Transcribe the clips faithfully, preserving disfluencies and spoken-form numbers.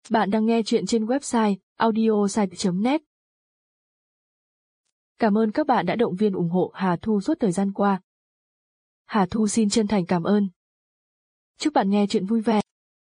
Bạn đang nghe chuyện trên website audiosite chấm net. Cảm ơn các bạn đã động viên ủng hộ Hà Thu suốt thời gian qua. Hà Thu xin chân thành cảm ơn. Chúc bạn nghe chuyện vui vẻ.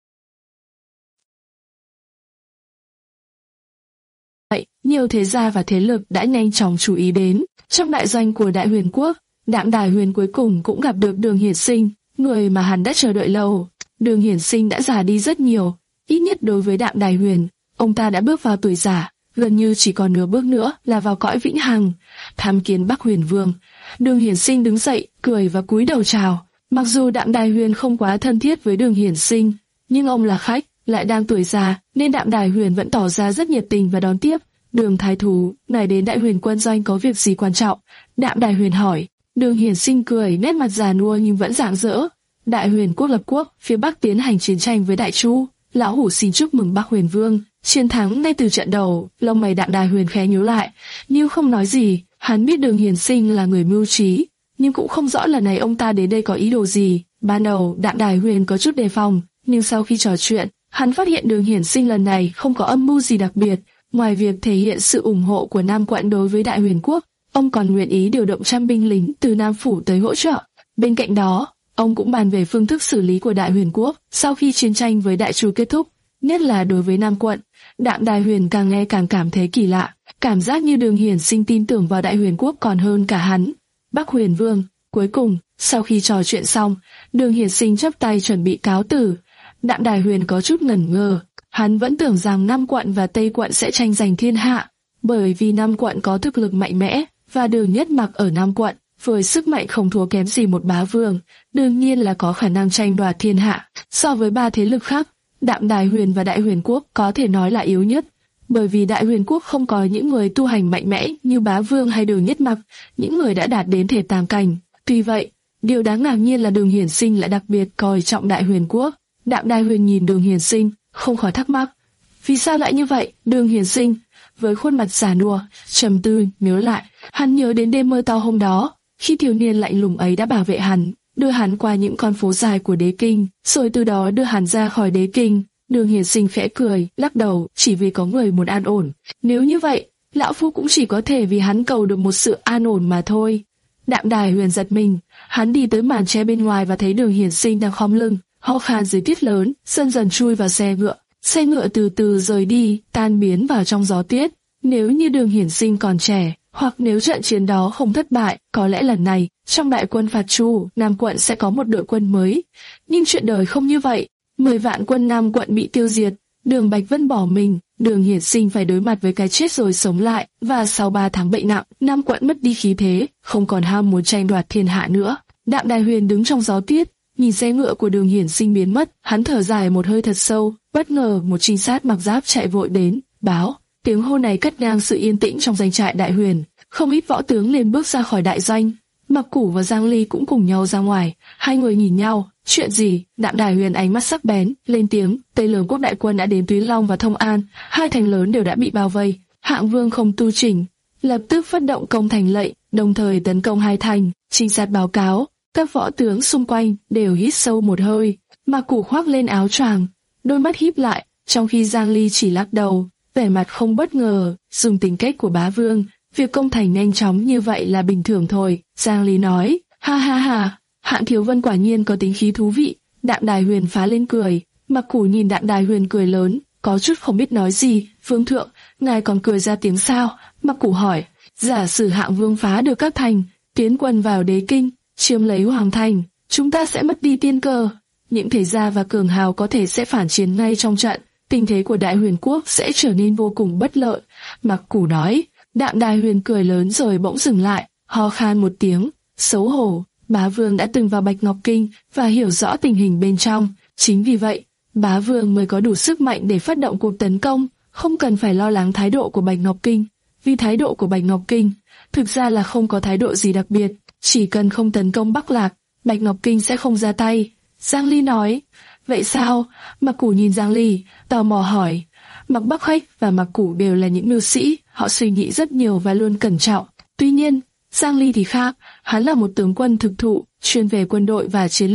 Vậy, nhiều thế gia và thế lực đã nhanh chóng chú ý đến. Trong đại doanh của Đại Huyền Quốc, Đạm Đài Huyền cuối cùng cũng gặp được Đường Hiển Sinh, người mà hắn đã chờ đợi lâu. Đường Hiển Sinh đã già đi rất nhiều, ít nhất đối với Đạm Đài Huyền, ông ta đã bước vào tuổi già, gần như chỉ còn nửa bước nữa là vào cõi vĩnh hằng. Tham kiến Bắc Huyền Vương. Đường Hiển Sinh đứng dậy, cười và cúi đầu chào. Mặc dù Đạm Đài Huyền không quá thân thiết với Đường Hiển Sinh, nhưng ông là khách, lại đang tuổi già, nên Đạm Đài Huyền vẫn tỏ ra rất nhiệt tình và đón tiếp. Đường thái thú, ngài đến Đại Huyền quân doanh có việc gì quan trọng? Đạm Đài Huyền hỏi. Đường Hiển Sinh cười, nét mặt già nua nhưng vẫn rạng rỡ. Đại Huyền quốc lập quốc, phía Bắc tiến hành chiến tranh với Đại Chu. Lão hủ xin chúc mừng Bắc Huyền Vương chiến thắng ngay từ trận đầu. Lông mày Đạm Đài Huyền khẽ nhíu lại, nhưng không nói gì. Hắn biết Đường Hiển Sinh là người mưu trí, nhưng cũng không rõ lần này ông ta đến đây có ý đồ gì. Ban đầu Đạm Đài Huyền có chút đề phòng, nhưng sau khi trò chuyện, hắn phát hiện Đường Hiển Sinh lần này không có âm mưu gì đặc biệt. Ngoài việc thể hiện sự ủng hộ của Nam quận đối với Đại Huyền quốc, ông còn nguyện ý điều động trăm binh lính từ Nam phủ tới hỗ trợ. Bên cạnh đó, ông cũng bàn về phương thức xử lý của Đại Huyền quốc sau khi chiến tranh với Đại Chu kết thúc, nhất là đối với Nam quận. Đạm Đài Huyền càng nghe càng cảm thấy kỳ lạ, cảm giác như Đường Hiển Sinh tin tưởng vào Đại Huyền quốc còn hơn cả hắn. Bắc Huyền Vương. Cuối cùng, sau khi trò chuyện xong, Đường Hiển Sinh chắp tay chuẩn bị cáo từ. Đạm Đài Huyền có chút ngẩn ngơ, hắn vẫn tưởng rằng Nam quận và Tây quận sẽ tranh giành thiên hạ, bởi vì Nam quận có thực lực mạnh mẽ và Đường Nhất Mặc ở Nam quận với sức mạnh không thua kém gì một bá vương, đương nhiên là có khả năng tranh đoạt thiên hạ. So với ba thế lực khác, Đạm Đài Huyền và Đại Huyền quốc có thể nói là yếu nhất, bởi vì Đại Huyền quốc không có những người tu hành mạnh mẽ như bá vương hay Đường Nhất Mặc, những người đã đạt đến thể tam cảnh. Tuy vậy, điều đáng ngạc nhiên là Đường Hiển Sinh lại đặc biệt coi trọng Đại Huyền quốc. Đạm Đài Huyền nhìn Đường Hiển Sinh, không khỏi thắc mắc, vì sao lại như vậy? Đường Hiển Sinh với khuôn mặt già nua, trầm tư, nhớ lại, hắn nhớ đến đêm mưa to hôm đó, khi thiếu niên lạnh lùng ấy đã bảo vệ hắn, đưa hắn qua những con phố dài của đế kinh, rồi từ đó đưa hắn ra khỏi đế kinh. Đường Hiển Sinh khẽ cười, lắc đầu, chỉ vì có người muốn an ổn. Nếu như vậy, lão phu cũng chỉ có thể vì hắn cầu được một sự an ổn mà thôi. Đạm Đài Huyền giật mình, hắn đi tới màn che bên ngoài và thấy Đường Hiển Sinh đang khom lưng, ho khan dưới tuyết lớn, dần dần chui vào xe ngựa. Xe ngựa từ từ rời đi, tan biến vào trong gió tuyết. Nếu như Đường Hiển Sinh còn trẻ, hoặc nếu trận chiến đó không thất bại, có lẽ lần này, trong đại quân phạt Chu, Nam quận sẽ có một đội quân mới. Nhưng chuyện đời không như vậy. Mười vạn quân Nam quận bị tiêu diệt, Đường Bạch Vân bỏ mình, Đường Hiển Sinh phải đối mặt với cái chết rồi sống lại, và sau ba tháng bệnh nặng, Nam quận mất đi khí thế, không còn ham muốn tranh đoạt thiên hạ nữa. Đạm Đài Huyền đứng trong gió tuyết, nhìn xe ngựa của Đường Hiển Sinh biến mất, hắn thở dài một hơi thật sâu. Bất ngờ một trinh sát mặc giáp chạy vội đến, báo. Tiếng hô này cắt ngang sự yên tĩnh trong doanh trại Đại Huyền. Không ít võ tướng liền bước ra khỏi đại doanh. Mặc Củ và Giang Ly cũng cùng nhau ra ngoài. Hai người nhìn nhau. Chuyện gì? Đạm Đài Huyền ánh mắt sắc bén, lên tiếng. Tây Lương quốc đại quân đã đến Túy Long và Thông An, hai thành lớn đều đã bị bao vây. Hạng Vương không tu chỉnh, lập tức phát động công thành lệnh, đồng thời tấn công hai thành. Trinh sát báo cáo. Các võ tướng xung quanh đều hít sâu một hơi. Mặc Củ khoác lên áo choàng, đôi mắt híp lại, trong khi Giang Ly chỉ lắc đầu, vẻ mặt không bất ngờ. Dùng tính cách của bá vương, việc công thành nhanh chóng như vậy là bình thường thôi. Giang Ly nói, ha ha ha, Hạng Thiếu Vân quả nhiên có tính khí thú vị. Đạm Đài Huyền phá lên cười. Mặc Củ nhìn Đạm Đài Huyền cười lớn, có chút không biết nói gì. Vương thượng, ngài còn cười ra tiếng sao? Mặc Củ hỏi. Giả sử Hạng Vương phá được các thành, tiến quân vào đế kinh, chiếm lấy hoàng thành, chúng ta sẽ mất đi tiên cơ. Những thế gia và cường hào có thể sẽ phản chiến ngay trong trận, tình thế của Đại Huyền quốc sẽ trở nên vô cùng bất lợi. Mặc Củ nói. Đạm Đài Huyền cười lớn rồi bỗng dừng lại, ho khan một tiếng, xấu hổ. Bá vương đã từng vào Bạch Ngọc Kinh và hiểu rõ tình hình bên trong, chính vì vậy, bá vương mới có đủ sức mạnh để phát động cuộc tấn công, không cần phải lo lắng thái độ của Bạch Ngọc Kinh. Vì thái độ của Bạch Ngọc Kinh, thực ra là không có thái độ gì đặc biệt, chỉ cần không tấn công Bắc Lạc, Bạch Ngọc Kinh sẽ không ra tay. Giang Ly nói. Vậy sao? Mặc Củ nhìn Giang Ly, tò mò hỏi. Mặc Bắc Khách và Mặc Củ đều là những mưu sĩ, họ suy nghĩ rất nhiều và luôn cẩn trọng. Tuy nhiên, Giang Ly thì khác, hắn là một tướng quân thực thụ, chuyên về quân đội và chiến lược.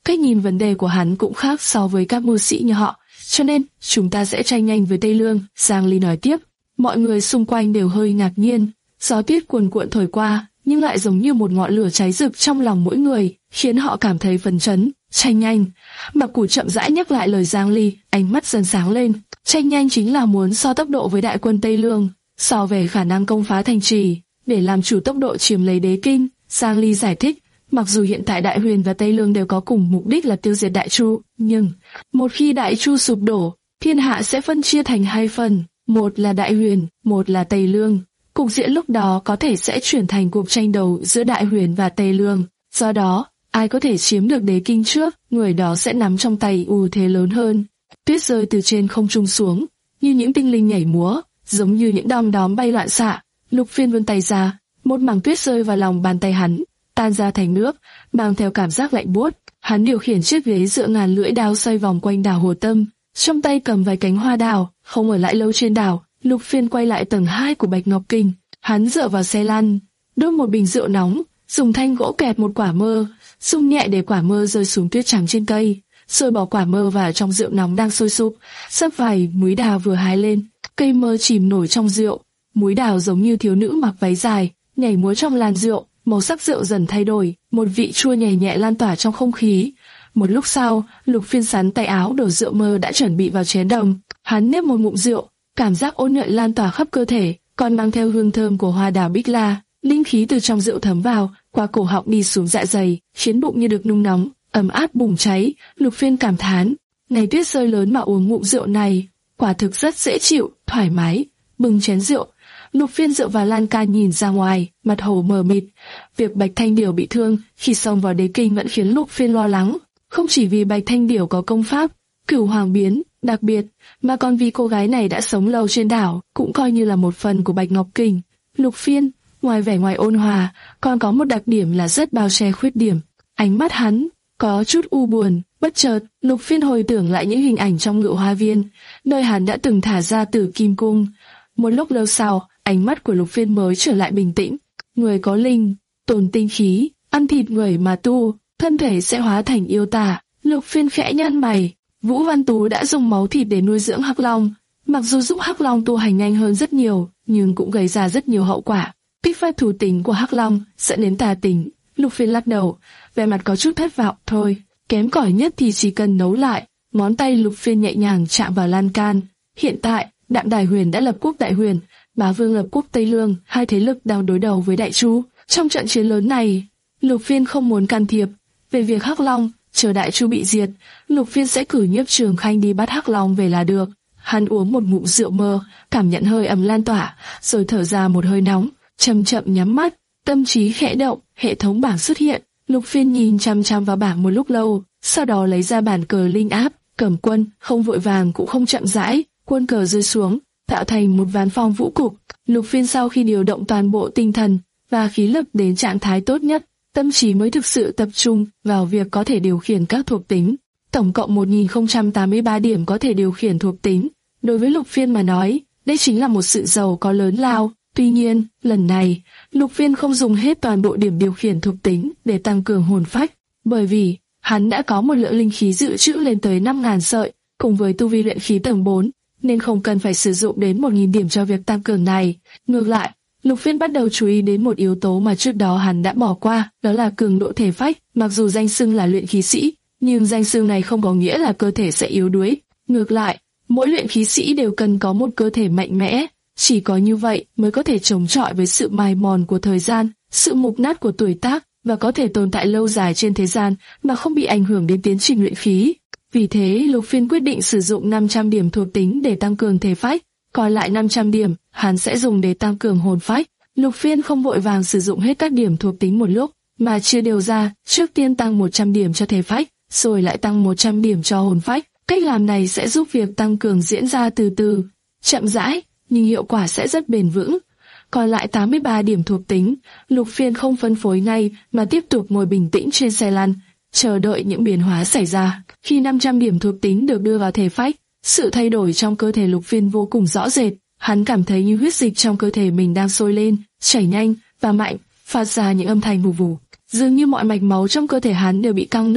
Cách nhìn vấn đề của hắn cũng khác so với các mưu sĩ như họ, cho nên chúng ta sẽ tranh nhanh với Tây Lương. Giang Ly nói tiếp. Mọi người xung quanh đều hơi ngạc nhiên. Gió tuyết cuồn cuộn thổi qua, nhưng lại giống như một ngọn lửa cháy rực trong lòng mỗi người, khiến họ cảm thấy phấn chấn. Tranh nhanh. Mặc Củ chậm rãi nhắc lại lời Giang Ly, ánh mắt dần sáng lên. Tranh nhanh chính là muốn so tốc độ với đại quân Tây Lương, so về khả năng công phá thành trì, để làm chủ tốc độ chiếm lấy đế kinh. Giang Ly giải thích, mặc dù hiện tại Đại Huyền và Tây Lương đều có cùng mục đích là tiêu diệt Đại Chu, nhưng một khi Đại Chu sụp đổ, thiên hạ sẽ phân chia thành hai phần, một là Đại Huyền, một là Tây Lương. Cục diện lúc đó có thể sẽ chuyển thành cuộc tranh đấu giữa Đại Huyền và Tây Lương. Do đó, ai có thể chiếm được đế kinh trước, người đó sẽ nắm trong tay ưu thế lớn hơn. Tuyết rơi từ trên không trung xuống, như những tinh linh nhảy múa, giống như những đom đóm bay loạn xạ. Lục Phiên vươn tay ra, một mảng tuyết rơi vào lòng bàn tay hắn, tan ra thành nước, mang theo cảm giác lạnh buốt. Hắn điều khiển chiếc ghế dựa ngàn lưỡi đao xoay vòng quanh đảo Hồ Tâm, trong tay cầm vài cánh hoa đào. Không ở lại lâu trên đảo, Lục Phiên quay lại tầng hai của Bạch Ngọc Kinh. Hắn dựa vào xe lăn, đốt một bình rượu nóng, dùng thanh gỗ kẹp một quả mơ, rung nhẹ để quả mơ rơi xuống tuyết trắng trên cây, rồi bỏ quả mơ vào trong rượu nóng đang sôi sục. Sắp vài múi đào vừa hái lên, cây mơ chìm nổi trong rượu. Múi đào giống như thiếu nữ mặc váy dài, nhảy múa trong làn rượu. Màu sắc rượu dần thay đổi, một vị chua nhẹ nhẹ lan tỏa trong không khí. Một lúc sau, Lục Phiên sắn tay áo đổ rượu mơ đã chuẩn bị vào chén đồng. Hắn nếp một ngụm rượu, cảm giác ôn nhuận lan tỏa khắp cơ thể, còn mang theo hương thơm của hoa đào bích la. Linh khí từ trong rượu thấm vào, qua cổ họng đi xuống dạ dày, khiến bụng như được nung nóng, ấm áp bùng cháy. Lục Phiên cảm thán, ngày tuyết rơi lớn mà uống ngụm rượu này, quả thực rất dễ chịu, thoải mái. Bưng chén rượu, Lục Phiên dựa vào lan can nhìn ra ngoài, mặt hồ mờ mịt. Việc Bạch Thanh Điểu bị thương khi xông vào đế kinh vẫn khiến Lục Phiên lo lắng, không chỉ vì Bạch Thanh Điểu có công pháp Cửu Hoàng biến đặc biệt, mà còn vì cô gái này đã sống lâu trên đảo, cũng coi như là một phần của Bạch Ngọc Kinh. Lục Phiên, ngoài vẻ ngoài ôn hòa, còn có một đặc điểm là rất bao che khuyết điểm. Ánh mắt hắn có chút u buồn. Bất chợt, Lục Phiên hồi tưởng lại những hình ảnh trong Ngự Hoa Viên, nơi hắn đã từng thả ra Tử Kim Cung. Một lúc lâu sau, ánh mắt của Lục Phiên mới trở lại bình tĩnh. Người có linh, tồn tinh khí, ăn thịt người mà tu, thân thể sẽ hóa thành yêu tà. Lục Phiên khẽ nhăn mày. Vũ Văn Tú đã dùng máu thịt để nuôi dưỡng Hắc Long, mặc dù giúp Hắc Long tu hành nhanh hơn rất nhiều, nhưng cũng gây ra rất nhiều hậu quả. Kích phát thú tính của Hắc Long dẫn đến tà tính. Lục Phiên lắc đầu, vẻ mặt có chút thất vọng. Thôi, kém cỏi nhất thì chỉ cần nấu lại. Ngón tay Lục Phiên nhẹ nhàng chạm vào lan can. Hiện tại, Đạm Đài Huyền đã lập quốc Đại Huyền, Bá Vương lập quốc Tây Lương, hai thế lực đang đối đầu với Đại Chu. Trong trận chiến lớn này, Lục Phiên không muốn can thiệp. Về việc Hắc Long, chờ Đại Chu bị diệt, Lục Phiên sẽ cử Nhiếp Trường Khanh đi bắt Hắc Long về là được. Hắn uống một ngụm rượu mơ, cảm nhận hơi ấm lan tỏa, rồi thở ra một hơi nóng, chậm chậm nhắm mắt, tâm trí khẽ động, hệ thống bảng xuất hiện. Lục Phiên nhìn chăm chăm vào bảng một lúc lâu, sau đó lấy ra bản cờ linh áp, cầm quân, không vội vàng cũng không chậm rãi, quân cờ rơi xuống, tạo thành một ván phong vũ cục. Lục Phiên sau khi điều động toàn bộ tinh thần và khí lực đến trạng thái tốt nhất, tâm trí mới thực sự tập trung vào việc có thể điều khiển các thuộc tính. Tổng cộng một nghìn không trăm tám mươi ba điểm có thể điều khiển thuộc tính. Đối với Lục Phiên mà nói, đây chính là một sự giàu có lớn lao. Tuy nhiên, lần này, Lục Phiên không dùng hết toàn bộ điểm điều khiển thuộc tính để tăng cường hồn phách, bởi vì hắn đã có một lượng linh khí dự trữ lên tới năm nghìn sợi, cùng với tu vi luyện khí tầng bốn, nên không cần phải sử dụng đến một nghìn điểm cho việc tăng cường này. Ngược lại, Lục Phiên bắt đầu chú ý đến một yếu tố mà trước đó hắn đã bỏ qua, đó là cường độ thể phách. Mặc dù danh xưng là luyện khí sĩ, nhưng danh xưng này không có nghĩa là cơ thể sẽ yếu đuối. Ngược lại, mỗi luyện khí sĩ đều cần có một cơ thể mạnh mẽ. Chỉ có như vậy mới có thể chống chọi với sự mài mòn của thời gian, sự mục nát của tuổi tác, và có thể tồn tại lâu dài trên thế gian mà không bị ảnh hưởng đến tiến trình luyện khí. Vì thế, Lục Phiên quyết định sử dụng năm trăm điểm thuộc tính để tăng cường thể phách, còn lại năm trăm điểm, hắn sẽ dùng để tăng cường hồn phách. Lục Phiên không vội vàng sử dụng hết các điểm thuộc tính một lúc, mà chia đều ra, trước tiên tăng một trăm điểm cho thể phách, rồi lại tăng một trăm điểm cho hồn phách. Cách làm này sẽ giúp việc tăng cường diễn ra từ từ, chậm rãi, nhưng hiệu quả sẽ rất bền vững. Còn lại tám mươi ba điểm thuộc tính, Lục Phiên không phân phối ngay mà tiếp tục ngồi bình tĩnh trên xe lăn, chờ đợi những biến hóa xảy ra. Khi năm trăm điểm thuộc tính được đưa vào thể phách, sự thay đổi trong cơ thể Lục Phiên vô cùng rõ rệt. Hắn cảm thấy như huyết dịch trong cơ thể mình đang sôi lên, chảy nhanh và mạnh, phát ra những âm thanh vù vù. Dường như mọi mạch máu trong cơ thể hắn đều bị căng nứt,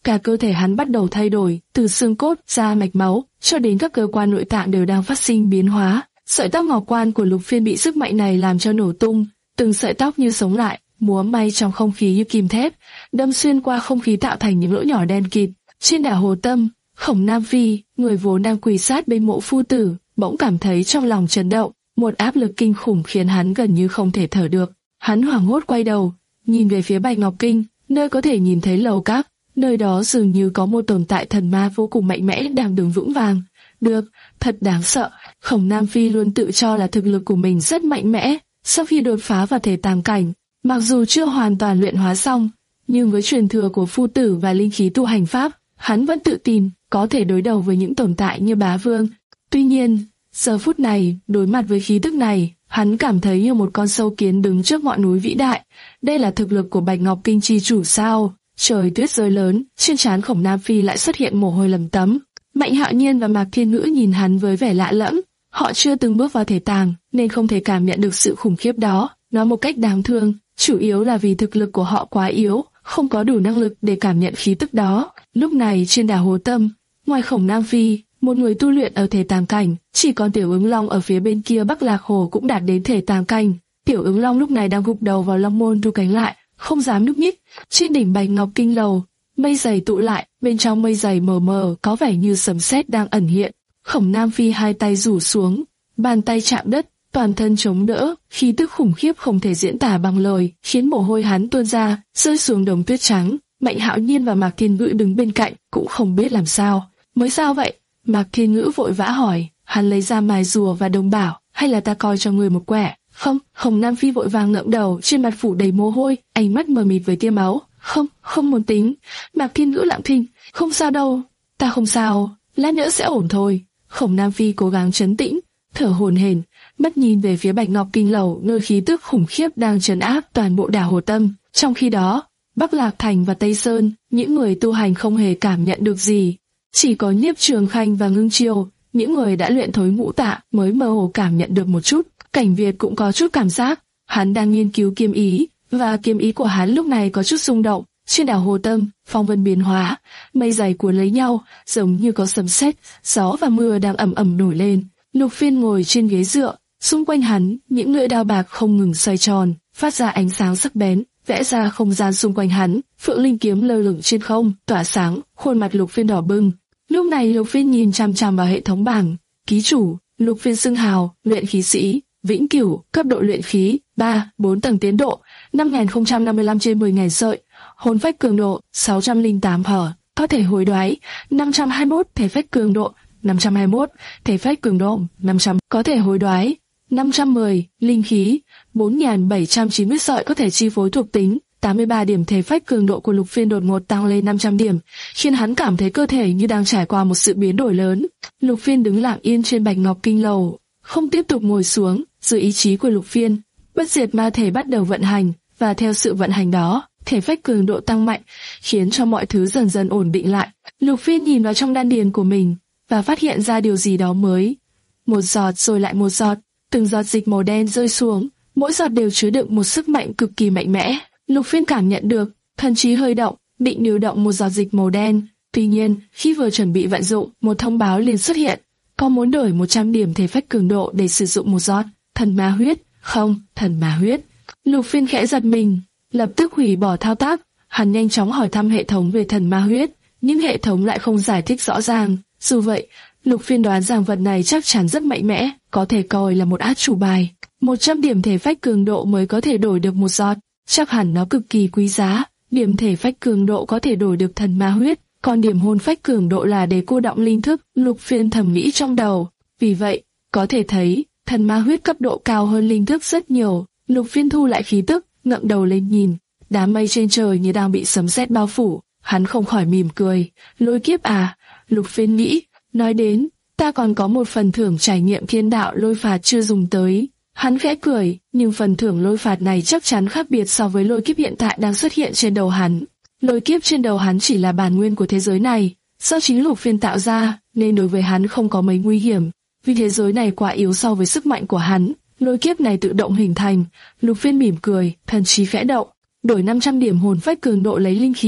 cả cơ thể hắn bắt đầu thay đổi, từ xương cốt, da mạch máu, cho đến các cơ quan nội tạng đều đang phát sinh biến hóa. Sợi tóc ngọc quan của Lục Phiên bị sức mạnh này làm cho nổ tung, từng sợi tóc như sống lại, múa may trong không khí như kìm thép, đâm xuyên qua không khí tạo thành những lỗ nhỏ đen kịt. Trên đảo Hồ Tâm, Khổng Nam Phi, người vốn đang quỳ sát bên mộ phu tử, bỗng cảm thấy trong lòng chấn động, một áp lực kinh khủng khiến hắn gần như không thể thở được. Hắn hoảng hốt quay đầu, nhìn về phía Bạch Ngọc Kinh, nơi có thể nhìn thấy lầu các, nơi đó dường như có một tồn tại thần ma vô cùng mạnh mẽ đang đứng vững vàng. Được, thật đáng sợ. Khổng Nam Phi luôn tự cho là thực lực của mình rất mạnh mẽ. Sau khi đột phá vào thể tàng cảnh, mặc dù chưa hoàn toàn luyện hóa xong, nhưng với truyền thừa của phu tử và linh khí tu hành pháp, hắn vẫn tự tin có thể đối đầu với những tồn tại như Bá Vương. Tuy nhiên, giờ phút này, đối mặt với khí tức này, hắn cảm thấy như một con sâu kiến đứng trước ngọn núi vĩ đại. Đây là thực lực của Bạch Ngọc Kinh chi chủ sao? Trời tuyết rơi lớn, trên trán Khổng Nam Phi lại xuất hiện mồ hôi lấm tấm. Mạnh Hạo Nhiên và Mạc Thiên Ngữ nhìn hắn với vẻ lạ lẫm. Họ chưa từng bước vào thể tàng, nên không thể cảm nhận được sự khủng khiếp đó. Nói một cách đáng thương, chủ yếu là vì thực lực của họ quá yếu, không có đủ năng lực để cảm nhận khí tức đó. Lúc này trên đảo Hồ Tâm, ngoài Khổng Nam Phi, một người tu luyện ở thể tàng cảnh, chỉ còn Tiểu Ứng Long ở phía bên kia Bắc Lạc Hồ cũng đạt đến thể tàng cảnh. Tiểu Ứng Long lúc này đang gục đầu vào long môn thu cánh lại, không dám nhúc nhích. Trên đỉnh Bạch Ngọc Kinh lầu, mây dày tụ lại, bên trong mây dày mờ mờ có vẻ như sấm sét đang ẩn hiện. Khổng Nam Phi hai tay rủ xuống, bàn tay chạm đất, toàn thân chống đỡ, khí tức khủng khiếp không thể diễn tả bằng lời, khiến mồ hôi hắn tuôn ra, rơi xuống đống tuyết trắng. Mạnh Hạo Nhiên và Mạc Thiên Ngữ đứng bên cạnh, cũng không biết làm sao. Mới sao vậy? Mạc Thiên Ngữ vội vã hỏi. Hắn lấy ra mài rùa và đồng bảo, hay là ta coi cho người một quẻ? Không. Khổng Nam Phi vội vàng ngẩng đầu, trên mặt phủ đầy mồ hôi, ánh mắt mờ mịt với tia máu. Không, không muốn tính. Mạc Thiên Ngữ lặng thinh. Không sao đâu, ta không sao, lát nữa sẽ ổn thôi. Khổng Nam Phi cố gắng trấn tĩnh, thở hổn hển, mắt nhìn về phía Bạch Ngọc Kinh lầu, nơi khí tức khủng khiếp đang trấn áp toàn bộ đảo Hồ Tâm. Trong khi đó, Bắc Lạc Thành và Tây Sơn, những người tu hành không hề cảm nhận được gì. Chỉ có Nhiếp Trường Khanh và Ngưng Chiêu, những người đã luyện thối ngũ tạ mới mơ hồ cảm nhận được một chút. Cảnh Việt cũng có chút cảm giác, hắn đang nghiên cứu kiếm ý, và kiếm ý của hắn lúc này có chút rung động. Trên đảo Hồ Tâm, phong vân biến hóa, mây dày cuốn lấy nhau, giống như có sấm sét, gió và mưa đang ầm ầm nổi lên. Lục Phiên ngồi trên ghế dựa, xung quanh hắn, những lưỡi đao bạc không ngừng xoay tròn, phát ra ánh sáng sắc bén, vẽ ra không gian xung quanh hắn. Phượng Linh kiếm lơ lửng trên không, tỏa sáng, khuôn mặt Lục Phiên đỏ bừng. Lúc này Lục Phiên nhìn chằm chằm vào hệ thống bảng, ký chủ, Lục Phiên xưng hào, luyện khí sĩ, vĩnh cửu, cấp độ luyện khí, ba, bốn tầng tiến độ, năm nghìn không trăm năm mươi lăm trên mười ngày sợi, hồn phách cường độ, sáu trăm lẻ tám hở, có thể hối đoái, năm trăm hai mươi mốt thể phách cường độ, năm trăm hai mươi mốt, thể phách cường độ, năm trăm, có thể hối đoái, năm trăm mười, linh khí, bốn nghìn bảy trăm chín mươi sợi có thể chi phối thuộc tính, tám mươi ba điểm thể phách cường độ của Lục Phiên đột ngột tăng lên năm trăm điểm, khiến hắn cảm thấy cơ thể như đang trải qua một sự biến đổi lớn. Lục Phiên đứng lặng yên trên Bạch Ngọc Kinh lầu, không tiếp tục ngồi xuống. Dưới ý chí của Lục Phiên, bất diệt ma thể bắt đầu vận hành, và theo sự vận hành đó, thể phách cường độ tăng mạnh, khiến cho mọi thứ dần dần ổn định lại. Lục Phiên nhìn vào trong đan điền của mình, và phát hiện ra điều gì đó mới. Một giọt rồi lại một giọt, từng giọt dịch màu đen rơi xuống, mỗi giọt đều chứa đựng một sức mạnh cực kỳ mạnh mẽ. Lục Phiên cảm nhận được, thần trí hơi động, định điều động một giọt dịch màu đen. Tuy nhiên, khi vừa chuẩn bị vận dụng, một thông báo liền xuất hiện. Có muốn đổi một trăm điểm thể phách cường độ để sử dụng một giọt thần ma huyết? Không, thần ma huyết. Lục Phiên khẽ giật mình, lập tức hủy bỏ thao tác. Hắn nhanh chóng hỏi thăm hệ thống về thần ma huyết, nhưng hệ thống lại không giải thích rõ ràng. Dù vậy, Lục Phiên đoán rằng vật này chắc chắn rất mạnh mẽ, có thể coi là một át chủ bài. một trăm điểm thể phách cường độ mới có thể đổi được một giọt, chắc hẳn nó cực kỳ quý giá. Điểm thể phách cường độ có thể đổi được thần ma huyết, còn điểm hồn phách cường độ là để cô đọng linh thức. Lục Phiên thầm nghĩ trong đầu. Vì vậy, có thể thấy thần ma huyết cấp độ cao hơn linh thức rất nhiều. Lục Phiên thu lại khí tức, ngẩng đầu lên nhìn, đám mây trên trời như đang bị sấm sét bao phủ. Hắn không khỏi mỉm cười. Lôi kiếp à? Lục Phiên nghĩ. Nói đến, ta còn có một phần thưởng trải nghiệm thiên đạo lôi phạt chưa dùng tới. Hắn khẽ cười, nhưng phần thưởng lôi phạt này chắc chắn khác biệt so với lôi kiếp hiện tại đang xuất hiện trên đầu hắn. Lôi kiếp trên đầu hắn chỉ là bản nguyên của thế giới này, do chính Lục Phiên tạo ra, nên đối với hắn không có mấy nguy hiểm. Vì thế giới này quá yếu so với sức mạnh của hắn, lôi kiếp này tự động hình thành. Lục Phiên mỉm cười, thần trí khẽ động, đổi năm trăm điểm hồn phách cường độ lấy linh khí,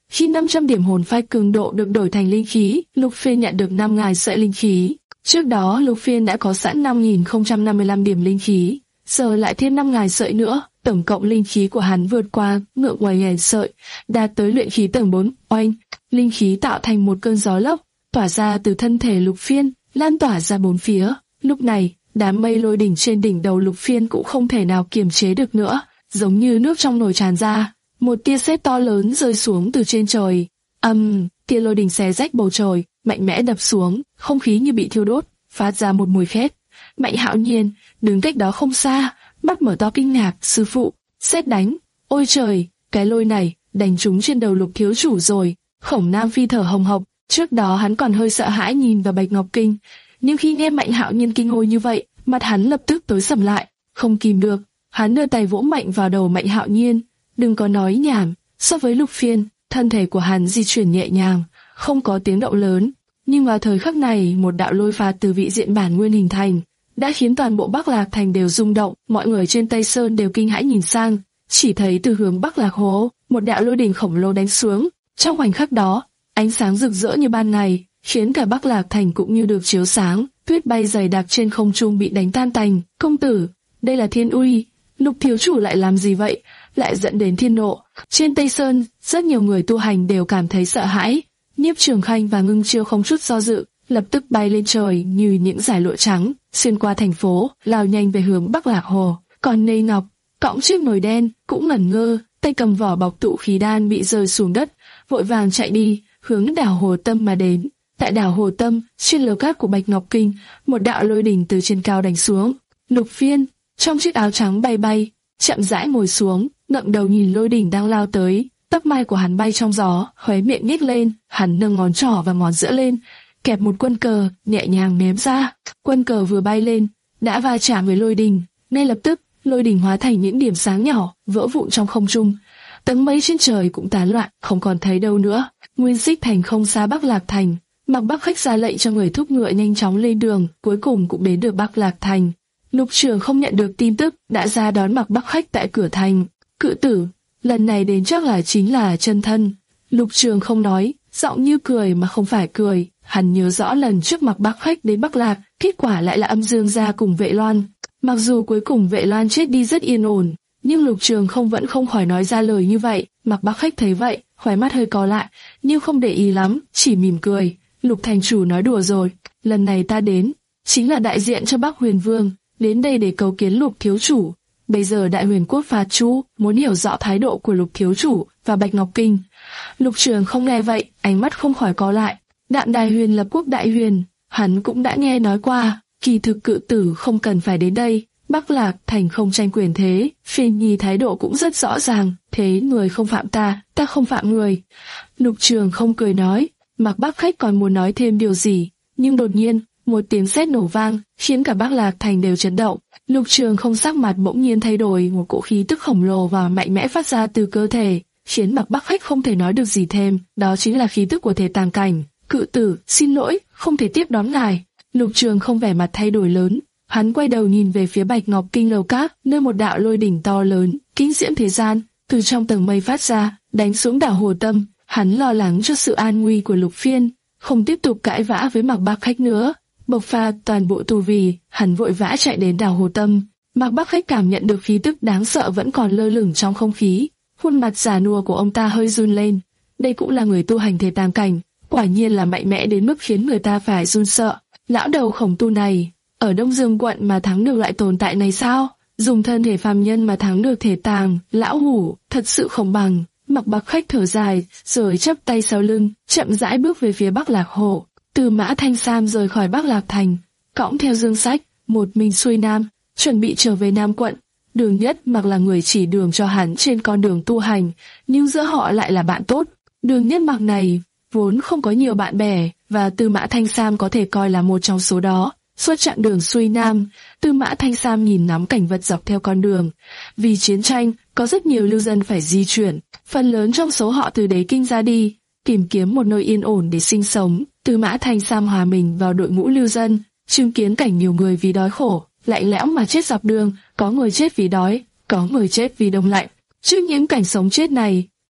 Khi năm trăm điểm hồn phách cường độ được đổi thành linh khí, Lục Phiên nhận được năm nghìn sợi linh khí. Trước đó Lục Phiên đã có sẵn năm nghìn không trăm năm mươi lăm điểm linh khí, giờ lại thêm năm nghìn sợi nữa, tổng cộng linh khí của hắn vượt qua ngưỡng ngoài nghìn sợi, đạt tới luyện khí tầng bốn. Oanh, linh khí tạo thành một cơn gió lốc, tỏa ra từ thân thể Lục Phiên, lan tỏa ra bốn phía. Lúc này, đám mây lôi đỉnh trên đỉnh đầu Lục Phiên cũng không thể nào kiềm chế được nữa, giống như nước trong nồi tràn ra. Một tia sét to lớn rơi xuống từ trên trời. Ầm, um, tia lôi đỉnh xé rách bầu trời, mạnh mẽ đập xuống, không khí như bị thiêu đốt, phát ra một mùi khét. Mạnh Hạo Nhiên đứng cách đó không xa, mắt mở to kinh ngạc. Sư phụ, sét đánh! Ôi trời, cái lôi này đánh trúng trên đầu Lục thiếu chủ rồi. Khổng Nam Phi thở hồng hộc. Trước đó hắn còn hơi sợ hãi nhìn vào Bạch Ngọc Kinh, nhưng khi nghe Mạnh Hạo Nhiên kinh hô như vậy, mặt hắn lập tức tối sầm lại, không kìm được, hắn đưa tay vỗ mạnh vào đầu Mạnh Hạo Nhiên. Đừng có nói nhảm. So với Lục Phiên, thân thể của hắn di chuyển nhẹ nhàng, không có tiếng động lớn, nhưng vào thời khắc này, một đạo lôi phạt từ vị diện bản nguyên hình thành, đã khiến toàn bộ Bắc Lạc Thành đều rung động. Mọi người trên Tây Sơn đều kinh hãi nhìn sang, chỉ thấy từ hướng Bắc Lạc Hồ, một đạo lôi đỉnh khổng lồ đánh xuống. Trong khoảnh khắc đó, ánh sáng rực rỡ như ban ngày, khiến cả Bắc Lạc Thành cũng như được chiếu sáng. Tuyết bay dày đặc trên không trung bị đánh tan tành. Công tử, đây là thiên uy, Lục thiếu chủ lại làm gì vậy, lại dẫn đến thiên nộ. Trên Tây Sơn, rất nhiều người tu hành đều cảm thấy sợ hãi. Nhiếp Trường Khanh và Ngưng Chiêu không chút do dự, lập tức bay lên trời như những dải lụa trắng, xuyên qua thành phố, lao nhanh về hướng Bắc Lạc Hồ. Còn Nê Ngọc, cõng chiếc nồi đen, cũng ngẩn ngơ, tay cầm vỏ bọc tụ khí đan bị rơi xuống đất, vội vàng chạy đi, hướng đảo Hồ Tâm mà đến. Tại đảo Hồ Tâm, trên lầu cát của Bạch Ngọc Kinh, một đạo lôi đỉnh từ trên cao đánh xuống. Lục Phiên, trong chiếc áo trắng bay bay, chậm rãi ngồi xuống, ngẩng đầu nhìn lôi đỉnh đang lao tới. Tóc mai của hắn bay trong gió, khóe miệng nhếch lên, hắn nâng ngón trỏ và ngón giữa lên, kẹp một quân cờ, nhẹ nhàng ném ra. Quân cờ vừa bay lên, đã va chạm với lôi đỉnh, ngay lập tức, lôi đỉnh hóa thành những điểm sáng nhỏ, vỡ vụn trong không trung. Tầng mây trên trời cũng tán loạn, không còn thấy đâu nữa. Nguyên Xích Thành không xa Bắc Lạc Thành, Mạc Bắc Khách ra lệnh cho người thúc ngựa nhanh chóng lên đường, cuối cùng cũng đến được Bắc Lạc Thành. Lục Trường không nhận được tin tức, đã ra đón Mạc Bắc Khách tại cửa thành. Cự tử, lần này đến chắc là chính là chân thân. Lục Trường không nói, giọng như cười mà không phải cười. Hắn nhớ rõ lần trước Mạc Bắc Khách đến Bắc Lạc, kết quả lại là âm dương gia cùng Vệ Loan. Mặc dù cuối cùng Vệ Loan chết đi rất yên ổn, nhưng Lục Trường không vẫn không khỏi nói ra lời như vậy. Mạc Bắc Khách thấy vậy, khóe mắt hơi co lại, nhưng không để ý lắm, chỉ mỉm cười. Lục thành chủ nói đùa rồi, lần này ta đến, chính là đại diện cho Bắc Huyền Vương, đến đây để cầu kiến Lục thiếu chủ. Bây giờ Đại Huyền Quốc phạt chu, muốn hiểu rõ thái độ của Lục thiếu chủ và Bạch Ngọc Kinh. Lục Trường không nghe vậy, ánh mắt không khỏi co lại. Đạm Đài Huyền lập quốc Đại Huyền, hắn cũng đã nghe nói qua, kỳ thực cự tử không cần phải đến đây. Bắc Lạc Thành không tranh quyền thế, Phiên Nhi thái độ cũng rất rõ ràng, thế người không phạm ta, ta không phạm người. Lục Trường không cười nói, Mạc Bắc Khách còn muốn nói thêm điều gì, nhưng đột nhiên, một tiếng sét nổ vang, khiến cả Bắc Lạc Thành đều chấn động. Lục Trường không sắc mặt bỗng nhiên thay đổi, một cỗ khí tức khổng lồ và mạnh mẽ phát ra từ cơ thể, khiến Mạc Bắc Khách không thể nói được gì thêm, đó chính là khí tức của thể tàng cảnh. Cự tử, xin lỗi, không thể tiếp đón ngài. Lục Trường không vẻ mặt thay đổi lớn, hắn quay đầu nhìn về phía Bạch Ngọc Kinh lầu cát, nơi một đạo lôi đỉnh to lớn, kinh diễm thế gian, từ trong tầng mây phát ra, đánh xuống đảo Hồ Tâm. Hắn lo lắng cho sự an nguy của Lục Phiên, không tiếp tục cãi vã với Mạc Bắc Khách nữa. Bộc phát toàn bộ tu vi, hắn vội vã chạy đến đảo Hồ Tâm. Mạc Bắc Khách cảm nhận được khí tức đáng sợ vẫn còn lơ lửng trong không khí, khuôn mặt già nua của ông ta hơi run lên. Đây cũng là người tu hành thể tam cảnh, quả nhiên là mạnh mẽ đến mức khiến người ta phải run sợ. Lão đầu khổng tu này, ở Đông Dương quận mà thắng được loại tồn tại này sao? Dùng thân thể phàm nhân mà thắng được thể tàng, lão hủ, thật sự không bằng. Mạc Bắc Khách thở dài, rồi chắp tay sau lưng, chậm rãi bước về phía Bắc Lạc Hồ. Từ Mã Thanh Sam rời khỏi Bắc Lạc Thành, cõng theo dương sách, một mình xuôi nam, chuẩn bị trở về Nam quận. Đường Nhất Mặc là người chỉ đường cho hắn trên con đường tu hành, nhưng giữa họ lại là bạn tốt. Đường Nhất Mặc này vốn không có nhiều bạn bè, và Tư Mã Thanh Sam có thể coi là một trong số đó. Suốt chặng đường xuôi nam, Tư Mã Thanh Sam nhìn ngắm cảnh vật dọc theo con đường. Vì chiến tranh, có rất nhiều lưu dân phải di chuyển, phần lớn trong số họ từ Đế Kinh ra đi, tìm kiếm một nơi yên ổn để sinh sống. Tư Mã Thanh Sam hòa mình vào đội ngũ lưu dân, chứng kiến cảnh nhiều người vì đói khổ, lạnh lẽo mà chết dọc đường, có người chết vì đói, có người chết vì đông lạnh. Trước những cảnh sống chết này,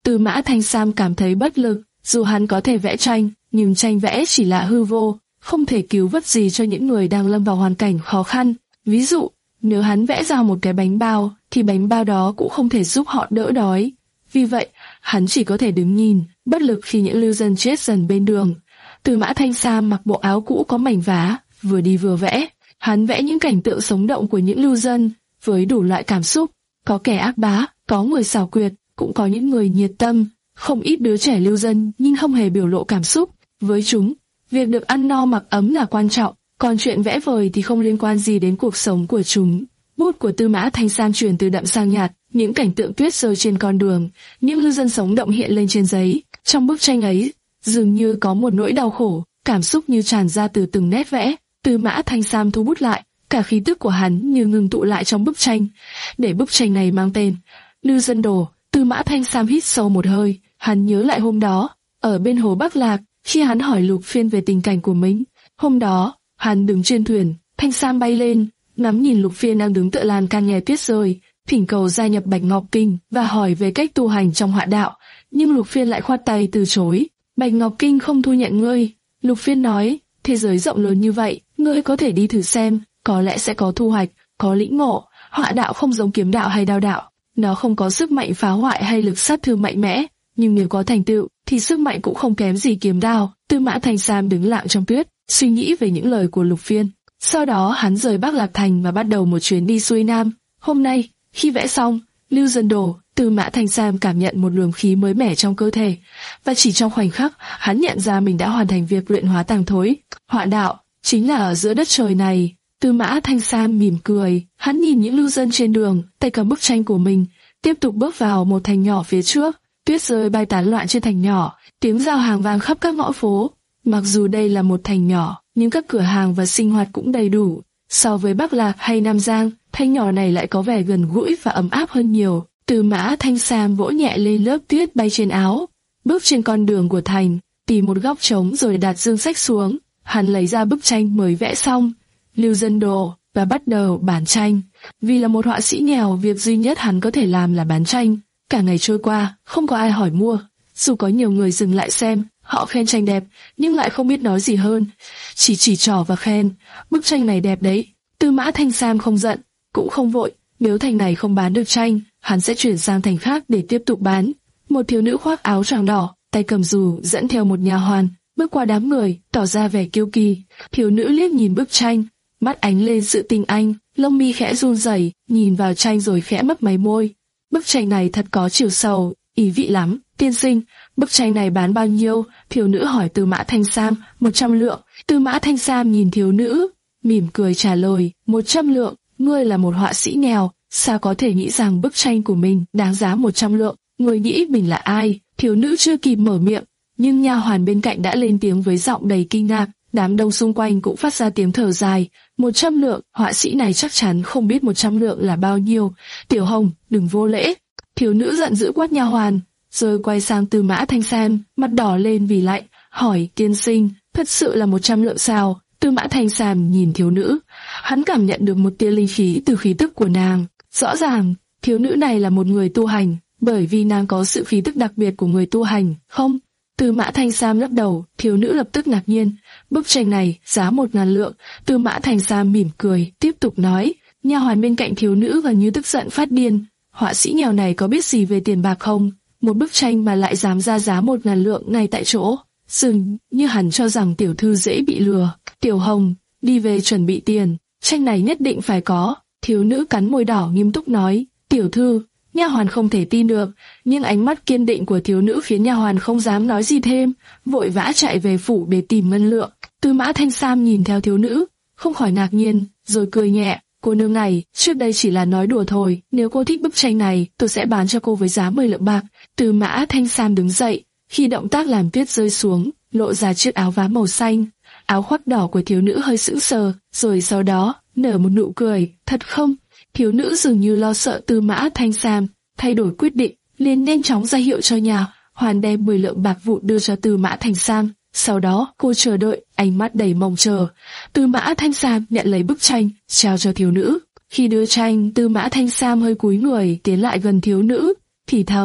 Tư Mã Thanh Sam cảm thấy bất lực, dù hắn có thể vẽ tranh, nhưng tranh vẽ chỉ là hư vô, không thể cứu vớt gì cho những người đang lâm vào hoàn cảnh khó khăn. Ví dụ, nếu hắn vẽ ra một cái bánh bao, thì bánh bao đó cũng không thể giúp họ đỡ đói. Vì vậy, hắn chỉ có thể đứng nhìn, bất lực khi những lưu dân chết dần bên đường. Tư Mã Thanh Sam mặc bộ áo cũ có mảnh vá, vừa đi vừa vẽ. Hắn vẽ những cảnh tượng sống động của những lưu dân, với đủ loại cảm xúc. Có kẻ ác bá, có người xảo quyệt, cũng có những người nhiệt tâm. Không ít đứa trẻ lưu dân nhưng không hề biểu lộ cảm xúc. Với chúng, việc được ăn no mặc ấm là quan trọng, còn chuyện vẽ vời thì không liên quan gì đến cuộc sống của chúng. Bút của Tư Mã Thanh Sam chuyển từ đậm sang nhạt, những cảnh tượng tuyết rơi trên con đường, những lưu dân sống động hiện lên trên giấy. Trong bức tranh ấy, dường như có một nỗi đau khổ, cảm xúc như tràn ra từ từng nét vẽ. Tư Mã Thanh Sam thu bút lại, cả khí tức của hắn như ngừng tụ lại trong bức tranh, để bức tranh này mang tên Lưu Dân Đồ. Tư Mã Thanh Sam hít sâu một hơi, hắn nhớ lại hôm đó, ở bên hồ Bắc Lạc, khi hắn hỏi Lục Phiên về tình cảnh của mình. Hôm đó, hắn đứng trên thuyền, Thanh Sam bay lên, ngắm nhìn Lục Phiên đang đứng tựa lan can nghe tuyết rơi, thỉnh cầu gia nhập Bạch Ngọc Kinh và hỏi về cách tu hành trong họa đạo, nhưng Lục Phiên lại khoát tay từ chối. Bạch Ngọc Kinh không thu nhận ngươi. Lục Phiên nói, thế giới rộng lớn như vậy, ngươi có thể đi thử xem, có lẽ sẽ có thu hoạch, có lĩnh ngộ. Họa đạo không giống kiếm đạo hay đao đạo, nó không có sức mạnh phá hoại hay lực sát thương mạnh mẽ, nhưng nếu có thành tựu, thì sức mạnh cũng không kém gì kiếm đao. Tư Mã Thanh Sam đứng lặng trong tuyết, suy nghĩ về những lời của Lục Phiên. Sau đó hắn rời Bắc Lạc Thành và bắt đầu một chuyến đi xuôi nam. Hôm nay, khi vẽ xong Lưu Dân Đồ, Tư Mã Thanh Sam cảm nhận một luồng khí mới mẻ trong cơ thể, và chỉ trong khoảnh khắc, hắn nhận ra mình đã hoàn thành việc luyện hóa tàng thối. Họa đạo chính là ở giữa đất trời này. Tư Mã Thanh Sam mỉm cười, hắn nhìn những lưu dân trên đường, tay cầm bức tranh của mình, tiếp tục bước vào một thành nhỏ phía trước. Tuyết rơi bay tán loạn trên thành nhỏ, tiếng giao hàng vang khắp các ngõ phố. Mặc dù đây là một thành nhỏ, nhưng các cửa hàng và sinh hoạt cũng đầy đủ. So với Bắc Lạc hay Nam Giang, thành nhỏ này lại có vẻ gần gũi và ấm áp hơn nhiều. Tư Mã Thanh Sam vỗ nhẹ lên lớp tuyết bay trên áo, bước trên con đường của thành, tìm một góc trống rồi đặt dương sách xuống. Hắn lấy ra bức tranh mới vẽ xong, Lưu Dân Đồ, và bắt đầu bán tranh. Vì là một họa sĩ nghèo, việc duy nhất hắn có thể làm là bán tranh. Cả ngày trôi qua, không có ai hỏi mua. Dù có nhiều người dừng lại xem, họ khen tranh đẹp, nhưng lại không biết nói gì hơn, chỉ chỉ trỏ và khen, bức tranh này đẹp đấy. Tư Mã Thanh Sam không giận, cũng không vội. Nếu thành này không bán được tranh, hắn sẽ chuyển sang thành khác để tiếp tục bán. Một thiếu nữ khoác áo choàng đỏ, tay cầm dù, dẫn theo một nha hoàn, bước qua đám người, tỏ ra vẻ kiêu kỳ. Thiếu nữ liếc nhìn bức tranh, mắt ánh lên sự tinh anh, lông mi khẽ run rẩy, nhìn vào tranh rồi khẽ mấp máy môi. Bức tranh này thật có chiều sâu, ý vị lắm. Tiên sinh, bức tranh này bán bao nhiêu? Thiếu nữ hỏi Tư Mã Thanh Sam. Một trăm lượng. Tư Mã Thanh Sam nhìn thiếu nữ, mỉm cười trả lời, một trăm lượng. Ngươi là một họa sĩ nghèo, sao có thể nghĩ rằng bức tranh của mình đáng giá một trăm lượng? Ngươi nghĩ mình là ai? Thiếu nữ chưa kịp mở miệng, nhưng nha hoàn bên cạnh đã lên tiếng với giọng đầy kinh ngạc. Đám đông xung quanh cũng phát ra tiếng thở dài. Một trăm lượng, họa sĩ này chắc chắn không biết một trăm lượng là bao nhiêu. Tiểu Hồng, đừng vô lễ. Thiếu nữ giận dữ quát nha hoàn, rồi quay sang Tư Mã Thanh Sam, mặt đỏ lên vì lạnh, hỏi, tiên sinh, thật sự là một trăm lượng sao? Tư Mã Thanh Sam nhìn thiếu nữ, hắn cảm nhận được một tia linh khí từ khí tức của nàng. Rõ ràng, thiếu nữ này là một người tu hành, bởi vì nàng có sự khí tức đặc biệt của người tu hành, không? Tư Mã Thanh Sam lắc đầu, thiếu nữ lập tức ngạc nhiên. Bức tranh này giá một ngàn lượng. Tư Mã Thanh Sam mỉm cười, tiếp tục nói. Nha hoàn bên cạnh thiếu nữ gần như tức giận phát điên. Họa sĩ nghèo này có biết gì về tiền bạc không? Một bức tranh mà lại dám ra giá một ngàn lượng ngay tại chỗ. Dường như hắn cho rằng tiểu thư dễ bị lừa. Tiểu Hồng, đi về chuẩn bị tiền. Tranh này nhất định phải có. Thiếu nữ cắn môi đỏ nghiêm túc nói. Tiểu thư. Nha hoàn không thể tin được, nhưng ánh mắt kiên định của thiếu nữ khiến nha hoàn không dám nói gì thêm, vội vã chạy về phủ để tìm ngân lượng. Tư Mã Thanh Sam nhìn theo thiếu nữ, không khỏi ngạc nhiên, rồi cười nhẹ. Cô nương này, trước đây chỉ là nói đùa thôi, nếu cô thích bức tranh này, tôi sẽ bán cho cô với giá mười lượng bạc. Tư Mã Thanh Sam đứng dậy, khi động tác làm tuyết rơi xuống, lộ ra chiếc áo vá màu xanh. Áo khoác đỏ của thiếu nữ hơi sững sờ, rồi sau đó nở một nụ cười. Thật không? Thiếu nữ dường như lo sợ Tư Mã Thanh Sam thay đổi quyết định, liền nhanh chóng ra hiệu cho nhà hoàn đem mười lượng bạc vụn đưa cho Tư Mã Thanh Sam. Sau đó cô chờ đợi, ánh mắt đầy mong chờ. Tư Mã Thanh Sam nhận lấy bức tranh, trao cho thiếu nữ. Khi đưa tranh, Tư Mã Thanh Sam hơi cúi người tiến lại gần thiếu nữ, thì thầm,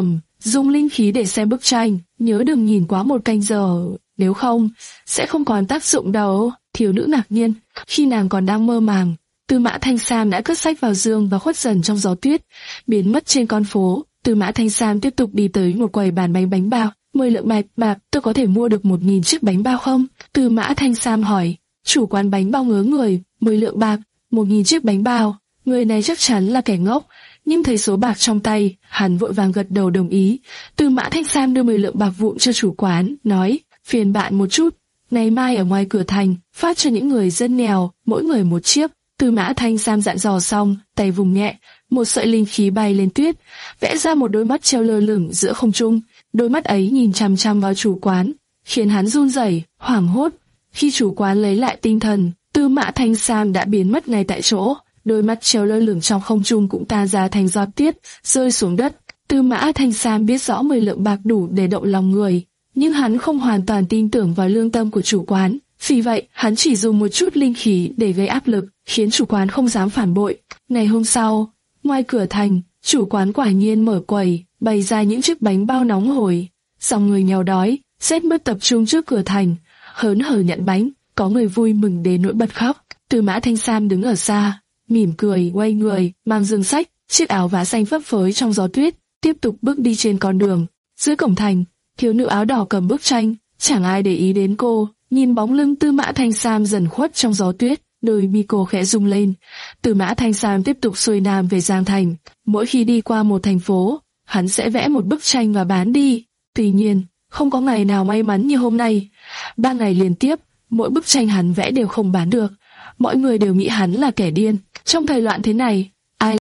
dùng linh khí để xem bức tranh, nhớ đừng nhìn quá một canh giờ, nếu không, sẽ không còn tác dụng đâu. Thiếu nữ ngạc nhiên, khi nàng còn đang mơ màng, Tư Mã Thanh Sam đã cất sách vào giường và khuất dần trong gió tuyết, biến mất trên con phố. Tư Mã Thanh Sam tiếp tục đi tới một quầy bán bánh bánh bao. Mười lượng bạc bạc, tôi có thể mua được một nghìn chiếc bánh bao không? Tư Mã Thanh Sam hỏi. Chủ quán bánh bao ngớ người. Mười lượng bạc, một nghìn chiếc bánh bao. Người này chắc chắn là kẻ ngốc, nhưng thấy số bạc trong tay, hắn vội vàng gật đầu đồng ý. Tư Mã Thanh Sam đưa mười lượng bạc vụn cho chủ quán, nói: phiền bạn một chút, ngày mai ở ngoài cửa thành phát cho những người dân nghèo, mỗi người một chiếc. Tư Mã Thanh Sam dặn dò xong, tay vùng nhẹ, một sợi linh khí bay lên tuyết, vẽ ra một đôi mắt treo lơ lửng giữa không trung. Đôi mắt ấy nhìn chằm chằm vào chủ quán, khiến hắn run rẩy, hoảng hốt. Khi chủ quán lấy lại tinh thần, Tư Mã Thanh Sam đã biến mất ngay tại chỗ. Đôi mắt treo lơ lửng trong không trung cũng tan ra thành giọt tuyết, rơi xuống đất. Tư Mã Thanh Sam biết rõ mười lượng bạc đủ để động lòng người, nhưng hắn không hoàn toàn tin tưởng vào lương tâm của chủ quán. Vì vậy, hắn chỉ dùng một chút linh khí để gây áp lực, khiến chủ quán không dám phản bội. Ngày hôm sau, ngoài cửa thành, chủ quán quả nhiên mở quầy, bày ra những chiếc bánh bao nóng hổi. Dòng người nghèo đói, rét mướt tập trung trước cửa thành, hớn hở nhận bánh, có người vui mừng đến nỗi bật khóc. Tư Mã Thanh Sam đứng ở xa, mỉm cười, quay người, mang dương sách, chiếc áo vá xanh phấp phới trong gió tuyết, tiếp tục bước đi trên con đường. Dưới cổng thành, thiếu nữ áo đỏ cầm bức tranh, chẳng ai để ý đến cô. Nhìn bóng lưng Tư Mã Thanh Sam dần khuất trong gió tuyết, đôi mi cô khẽ rung lên. Tư Mã Thanh Sam tiếp tục xuôi nam về Giang Thành. Mỗi khi đi qua một thành phố, hắn sẽ vẽ một bức tranh và bán đi. Tuy nhiên, không có ngày nào may mắn như hôm nay. Ba ngày liên tiếp, mỗi bức tranh hắn vẽ đều không bán được. Mọi người đều nghĩ hắn là kẻ điên. Trong thời loạn thế này, ai...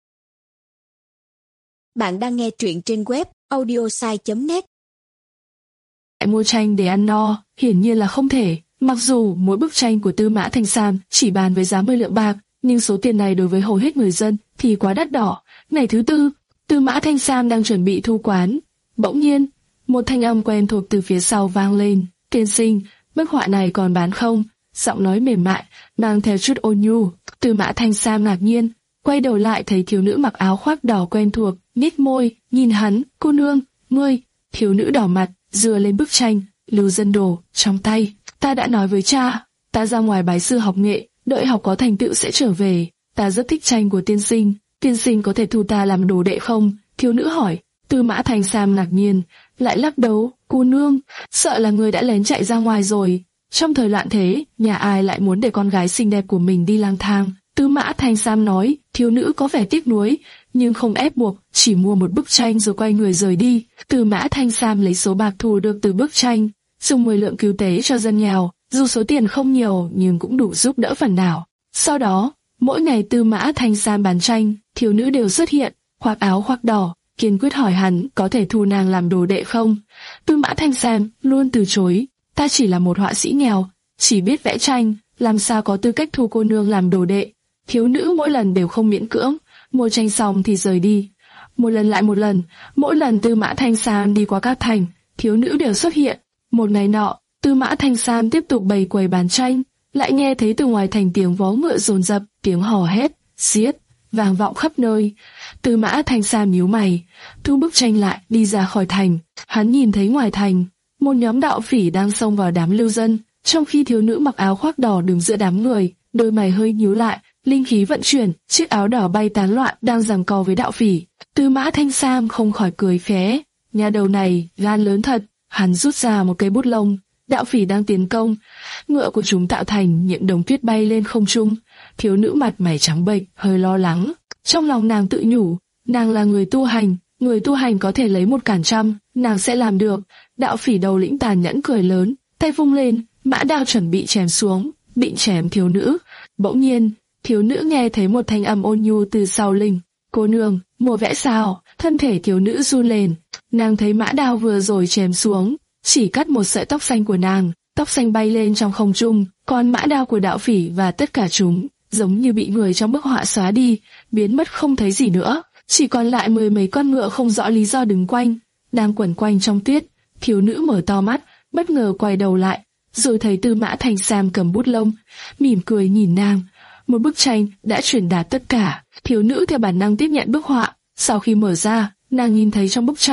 Bạn đang nghe truyện trên web audiosai chấm net. Lại mua tranh để ăn no, hiển nhiên là không thể. Mặc dù mỗi bức tranh của Tư Mã Thanh Sam chỉ bán với giá mười lượng bạc, nhưng số tiền này đối với hầu hết người dân thì quá đắt đỏ. Ngày thứ tư, Tư Mã Thanh Sam đang chuẩn bị thu quán. Bỗng nhiên, một thanh âm quen thuộc từ phía sau vang lên. Tiên sinh, bức họa này còn bán không? Giọng nói mềm mại, mang theo chút ôn nhu. Tư Mã Thanh Sam ngạc nhiên, quay đầu lại thấy thiếu nữ mặc áo khoác đỏ quen thuộc, nhếch môi, nhìn hắn. Cô nương, ngươi. Thiếu nữ đỏ mặt, dựa lên bức tranh, Lưu Dân Đồ trong tay. Ta đã nói với cha, ta ra ngoài bái sư học nghệ, đợi học có thành tựu sẽ trở về. Ta rất thích tranh của tiên sinh, tiên sinh có thể thu ta làm đồ đệ không? Thiếu nữ hỏi. Tư Mã Thanh Sam ngạc nhiên, lại lắc đầu. Cô nương, sợ là người đã lén chạy ra ngoài rồi. Trong thời loạn thế, nhà ai lại muốn để con gái xinh đẹp của mình đi lang thang? Tư Mã Thanh Sam nói. Thiếu nữ có vẻ tiếc nuối, nhưng không ép buộc, chỉ mua một bức tranh rồi quay người rời đi. Tư Mã Thanh Sam lấy số bạc thu được từ bức tranh, dùng mười lượng cứu tế cho dân nghèo, dù số tiền không nhiều nhưng cũng đủ giúp đỡ phần nào. Sau đó, mỗi ngày Tư Mã Thanh Sam bán tranh, thiếu nữ đều xuất hiện, khoác áo khoác đỏ, kiên quyết hỏi hắn có thể thu nàng làm đồ đệ không. Tư Mã Thanh Sam luôn từ chối. Ta chỉ là một họa sĩ nghèo, chỉ biết vẽ tranh, làm sao có tư cách thu cô nương làm đồ đệ. Thiếu nữ mỗi lần đều không miễn cưỡng, mua tranh xong thì rời đi. Một lần lại một lần, mỗi lần Tư Mã Thanh Sam đi qua các thành, thiếu nữ đều xuất hiện. Một ngày nọ, Tư Mã Thanh Sam tiếp tục bày quầy bán tranh, lại nghe thấy từ ngoài thành tiếng vó ngựa dồn dập, tiếng hò hét, xiết, vang vọng khắp nơi. Tư Mã Thanh Sam nhíu mày, thu bức tranh lại, đi ra khỏi thành. Hắn nhìn thấy ngoài thành, một nhóm đạo phỉ đang xông vào đám lưu dân, trong khi thiếu nữ mặc áo khoác đỏ đứng giữa đám người, đôi mày hơi nhíu lại, linh khí vận chuyển, chiếc áo đỏ bay tán loạn đang giằng co với đạo phỉ. Tư Mã Thanh Sam không khỏi cười phé, nhà đầu này gan lớn thật. Hắn rút ra một cây bút lông, đạo phỉ đang tiến công, ngựa của chúng tạo thành những đống tuyết bay lên không trung. Thiếu nữ mặt mày trắng bệch, hơi lo lắng. Trong lòng nàng tự nhủ, nàng là người tu hành, người tu hành có thể lấy một cản trăm, nàng sẽ làm được. Đạo phỉ đầu lĩnh tàn nhẫn cười lớn, tay vung lên, mã đao chuẩn bị chém xuống, định chém thiếu nữ. Bỗng nhiên, thiếu nữ nghe thấy một thanh âm ôn nhu từ sau lưng. Cô nương, mùa vẽ sao? Thân thể thiếu nữ run lên. Nàng thấy mã đao vừa rồi chém xuống, chỉ cắt một sợi tóc xanh của nàng, tóc xanh bay lên trong không trung, còn mã đao của đạo phỉ và tất cả chúng, giống như bị người trong bức họa xóa đi, biến mất không thấy gì nữa, chỉ còn lại mười mấy con ngựa không rõ lý do đứng quanh, đang quẩn quanh trong tuyết. Thiếu nữ mở to mắt, bất ngờ quay đầu lại, rồi thấy Tư Mã Thanh Sam cầm bút lông, mỉm cười nhìn nàng. Một bức tranh đã truyền đạt tất cả. Thiếu nữ theo bản năng tiếp nhận bức họa. Sau khi mở ra, nàng nhìn thấy trong bức tranh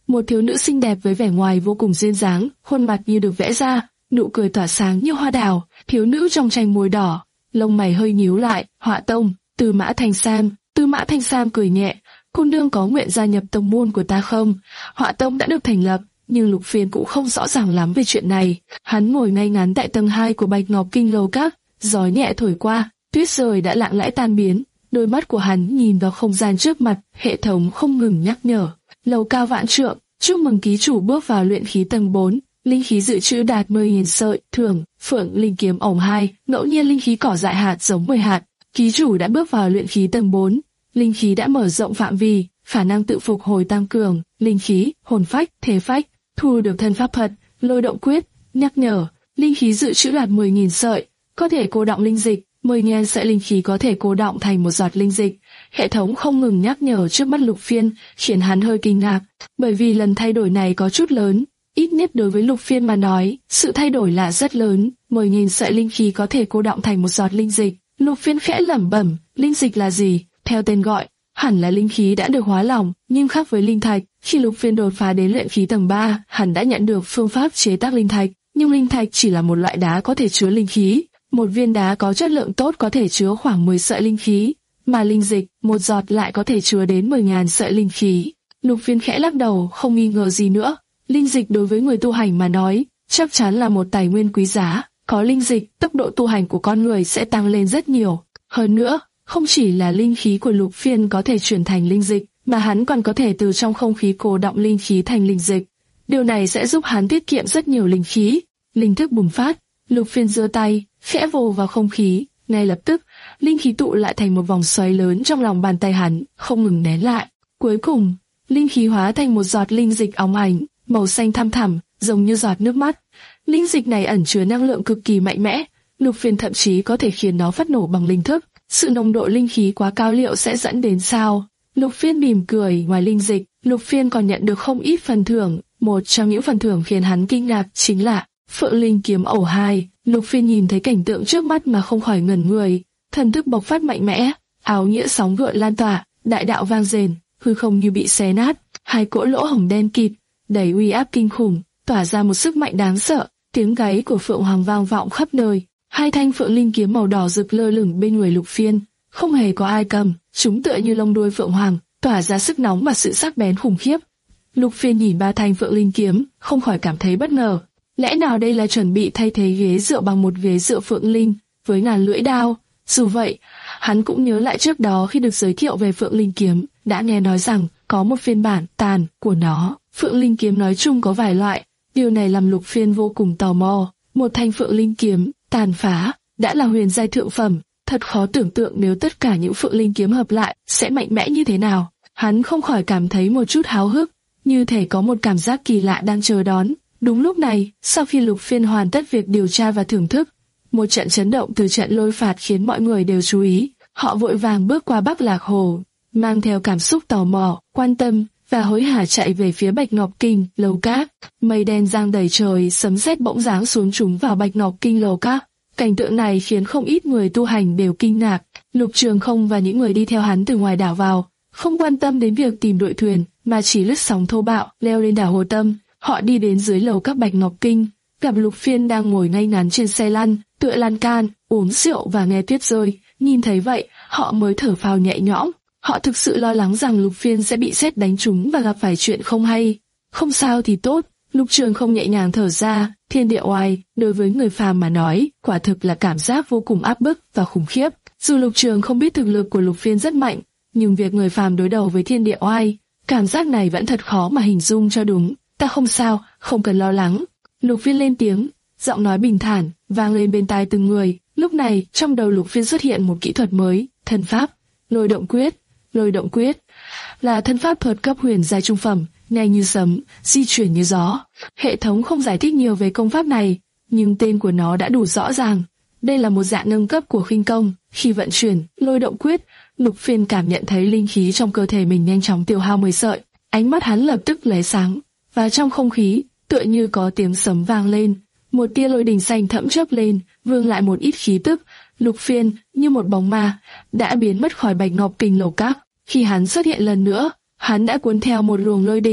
một thiếu nữ xinh đẹp với vẻ ngoài vô cùng duyên dáng, khuôn mặt như được vẽ ra, nụ cười tỏa sáng như hoa đào. Thiếu nữ trong tranh môi đỏ, lông mày hơi nhíu lại. Họa tông, Tư Mã Thanh Sam. Tư Mã Thanh Sam cười nhẹ, cô nương có nguyện gia nhập tông môn của ta không? Họa tông đã được thành lập, nhưng Lục Phiên cũng không rõ ràng lắm về chuyện này. Hắn ngồi ngay ngắn tại tầng hai của Bạch Ngọc Kinh lầu các, gió nhẹ thổi qua, tuyết rơi đã lặng lẽ tan biến. Đôi mắt của hắn nhìn vào không gian trước mặt, hệ thống không ngừng nhắc nhở. Lầu cao vạn trượng, chúc mừng ký chủ bước vào luyện khí tầng bốn, linh khí dự trữ đạt mười nghìn sợi, thưởng, Phượng Linh Kiếm ổng hai, ngẫu nhiên linh khí cỏ dại hạt giống mười hạt. Ký chủ đã bước vào luyện khí tầng bốn, linh khí đã mở rộng phạm vi, khả năng tự phục hồi tăng cường, linh khí, hồn phách, thể phách, thu được thân pháp thuật, lôi động quyết, nhắc nhở, linh khí dự trữ đạt mười nghìn sợi, có thể cô đọng linh dịch, mười nghìn sợi linh khí có thể cô đọng thành một giọt linh dịch. Hệ thống không ngừng nhắc nhở trước mắt Lục Phiên, khiến hắn hơi kinh ngạc, bởi vì lần thay đổi này có chút lớn. Ít nhất đối với Lục Phiên mà nói, sự thay đổi là rất lớn. mười nghìn sợi linh khí có thể cô đọng thành một giọt linh dịch. Lục Phiên khẽ lẩm bẩm, linh dịch là gì? Theo tên gọi, hẳn là linh khí đã được hóa lỏng, nhưng khác với linh thạch. Khi Lục Phiên đột phá đến luyện khí tầng ba, hắn đã nhận được phương pháp chế tác linh thạch, nhưng linh thạch chỉ là một loại đá có thể chứa linh khí. Một viên đá có chất lượng tốt có thể chứa khoảng mười sợi linh khí, mà linh dịch, một giọt lại có thể chứa đến mười nghìn sợi linh khí. Lục Phiên khẽ lắc đầu, không nghi ngờ gì nữa. Linh dịch đối với người tu hành mà nói, chắc chắn là một tài nguyên quý giá. Có linh dịch, tốc độ tu hành của con người sẽ tăng lên rất nhiều. Hơn nữa, không chỉ là linh khí của Lục Phiên có thể chuyển thành linh dịch, mà hắn còn có thể từ trong không khí cô đọng linh khí thành linh dịch. Điều này sẽ giúp hắn tiết kiệm rất nhiều linh khí. Linh thức bùng phát, Lục Phiên giơ tay, khẽ vồ vào không khí, ngay lập tức, linh khí tụ lại thành một vòng xoáy lớn trong lòng bàn tay hắn, không ngừng nén lại. Cuối cùng, linh khí hóa thành một giọt linh dịch óng ánh, màu xanh thăm thẳm, giống như giọt nước mắt. Linh dịch này ẩn chứa năng lượng cực kỳ mạnh mẽ, Lục Phiên thậm chí có thể khiến nó phát nổ bằng linh thức. Sự nồng độ linh khí quá cao liệu sẽ dẫn đến sao? Lục Phiên mỉm cười, ngoài linh dịch, Lục Phiên còn nhận được không ít phần thưởng. Một trong những phần thưởng khiến hắn kinh ngạc chính là Phượng Linh Kiếm ẩu hai. Lục Phiên nhìn thấy cảnh tượng trước mắt mà không khỏi ngẩn người, thần thức bộc phát mạnh mẽ, áo nghĩa sóng gợn lan tỏa, đại đạo vang rền, hư không như bị xé nát, hai cỗ lỗ hổng đen kịt, đầy uy áp kinh khủng, tỏa ra một sức mạnh đáng sợ. Tiếng gáy của Phượng Hoàng vang vọng khắp nơi. Hai thanh Phượng Linh Kiếm màu đỏ rực lơ lửng bên người Lục Phiên, không hề có ai cầm, chúng tựa như lông đuôi Phượng Hoàng, tỏa ra sức nóng và sự sắc bén khủng khiếp. Lục Phiên nhìn ba thanh Phượng Linh Kiếm, không khỏi cảm thấy bất ngờ. Lẽ nào đây là chuẩn bị thay thế ghế dựa bằng một ghế dựa Phượng Linh với ngàn lưỡi đao? Dù vậy, hắn cũng nhớ lại trước đó khi được giới thiệu về Phượng Linh Kiếm, đã nghe nói rằng có một phiên bản tàn của nó. Phượng Linh Kiếm nói chung có vài loại, điều này làm Lục Phiên vô cùng tò mò. Một thanh Phượng Linh Kiếm tàn phá đã là huyền giai thượng phẩm, thật khó tưởng tượng nếu tất cả những Phượng Linh Kiếm hợp lại sẽ mạnh mẽ như thế nào. Hắn không khỏi cảm thấy một chút háo hức, như thể có một cảm giác kỳ lạ đang chờ đón. Đúng lúc này, sau khi Lục Phiên hoàn tất việc điều tra và thưởng thức, một trận chấn động từ trận lôi phạt khiến mọi người đều chú ý. Họ vội vàng bước qua Bắc Lạc Hồ, mang theo cảm xúc tò mò, quan tâm và hối hả chạy về phía Bạch Ngọc Kinh lầu các. Mây đen giăng đầy trời, sấm sét bỗng giáng xuống trúng vào Bạch Ngọc Kinh lầu các. Cảnh tượng này khiến không ít người tu hành đều kinh ngạc. Lục Trường Không và những người đi theo hắn từ ngoài đảo vào, không quan tâm đến việc tìm đội thuyền, mà chỉ lướt sóng thô bạo leo lên đảo Hồ Tâm. Họ đi đến dưới lầu các Bạch Ngọc Kinh, gặp Lục Phiên đang ngồi ngay ngắn trên xe lăn, tựa lan can, uống rượu và nghe tuyết rơi. Nhìn thấy vậy, họ mới thở phào nhẹ nhõm. Họ thực sự lo lắng rằng Lục Phiên sẽ bị sét đánh trúng và gặp phải chuyện không hay. Không sao thì tốt, Lục Trường Không nhẹ nhàng thở ra. Thiên địa oai, đối với người phàm mà nói, quả thực là cảm giác vô cùng áp bức và khủng khiếp. Dù Lục Trường không biết thực lực của Lục Phiên rất mạnh, nhưng việc người phàm đối đầu với thiên địa oai, cảm giác này vẫn thật khó mà hình dung cho đúng. Ta không sao, không cần lo lắng. Lục Phiên lên tiếng, giọng nói bình thản, vang lên bên tai từng người. Lúc này, trong đầu Lục Phiên xuất hiện một kỹ thuật mới, thân pháp, lôi động quyết. Lôi động quyết là thân pháp thuật cấp huyền giai trung phẩm, nhanh như sấm, di chuyển như gió. Hệ thống không giải thích nhiều về công pháp này, nhưng tên của nó đã đủ rõ ràng. Đây là một dạng nâng cấp của khinh công. Khi vận chuyển lôi động quyết, Lục Phiên cảm nhận thấy linh khí trong cơ thể mình nhanh chóng tiêu hao mười sợi. Ánh mắt hắn lập tức lóe sáng, và trong không khí tựa như có tiếng sấm vang lên, một tia lôi đình xanh thẫm chớp lên, vương lại một ít khí tức. Lục Phiên như một bóng ma đã biến mất khỏi Bạch Ngọc Kinh lầu các. Khi hắn xuất hiện lần nữa, hắn đã cuốn theo một luồng lôi đình,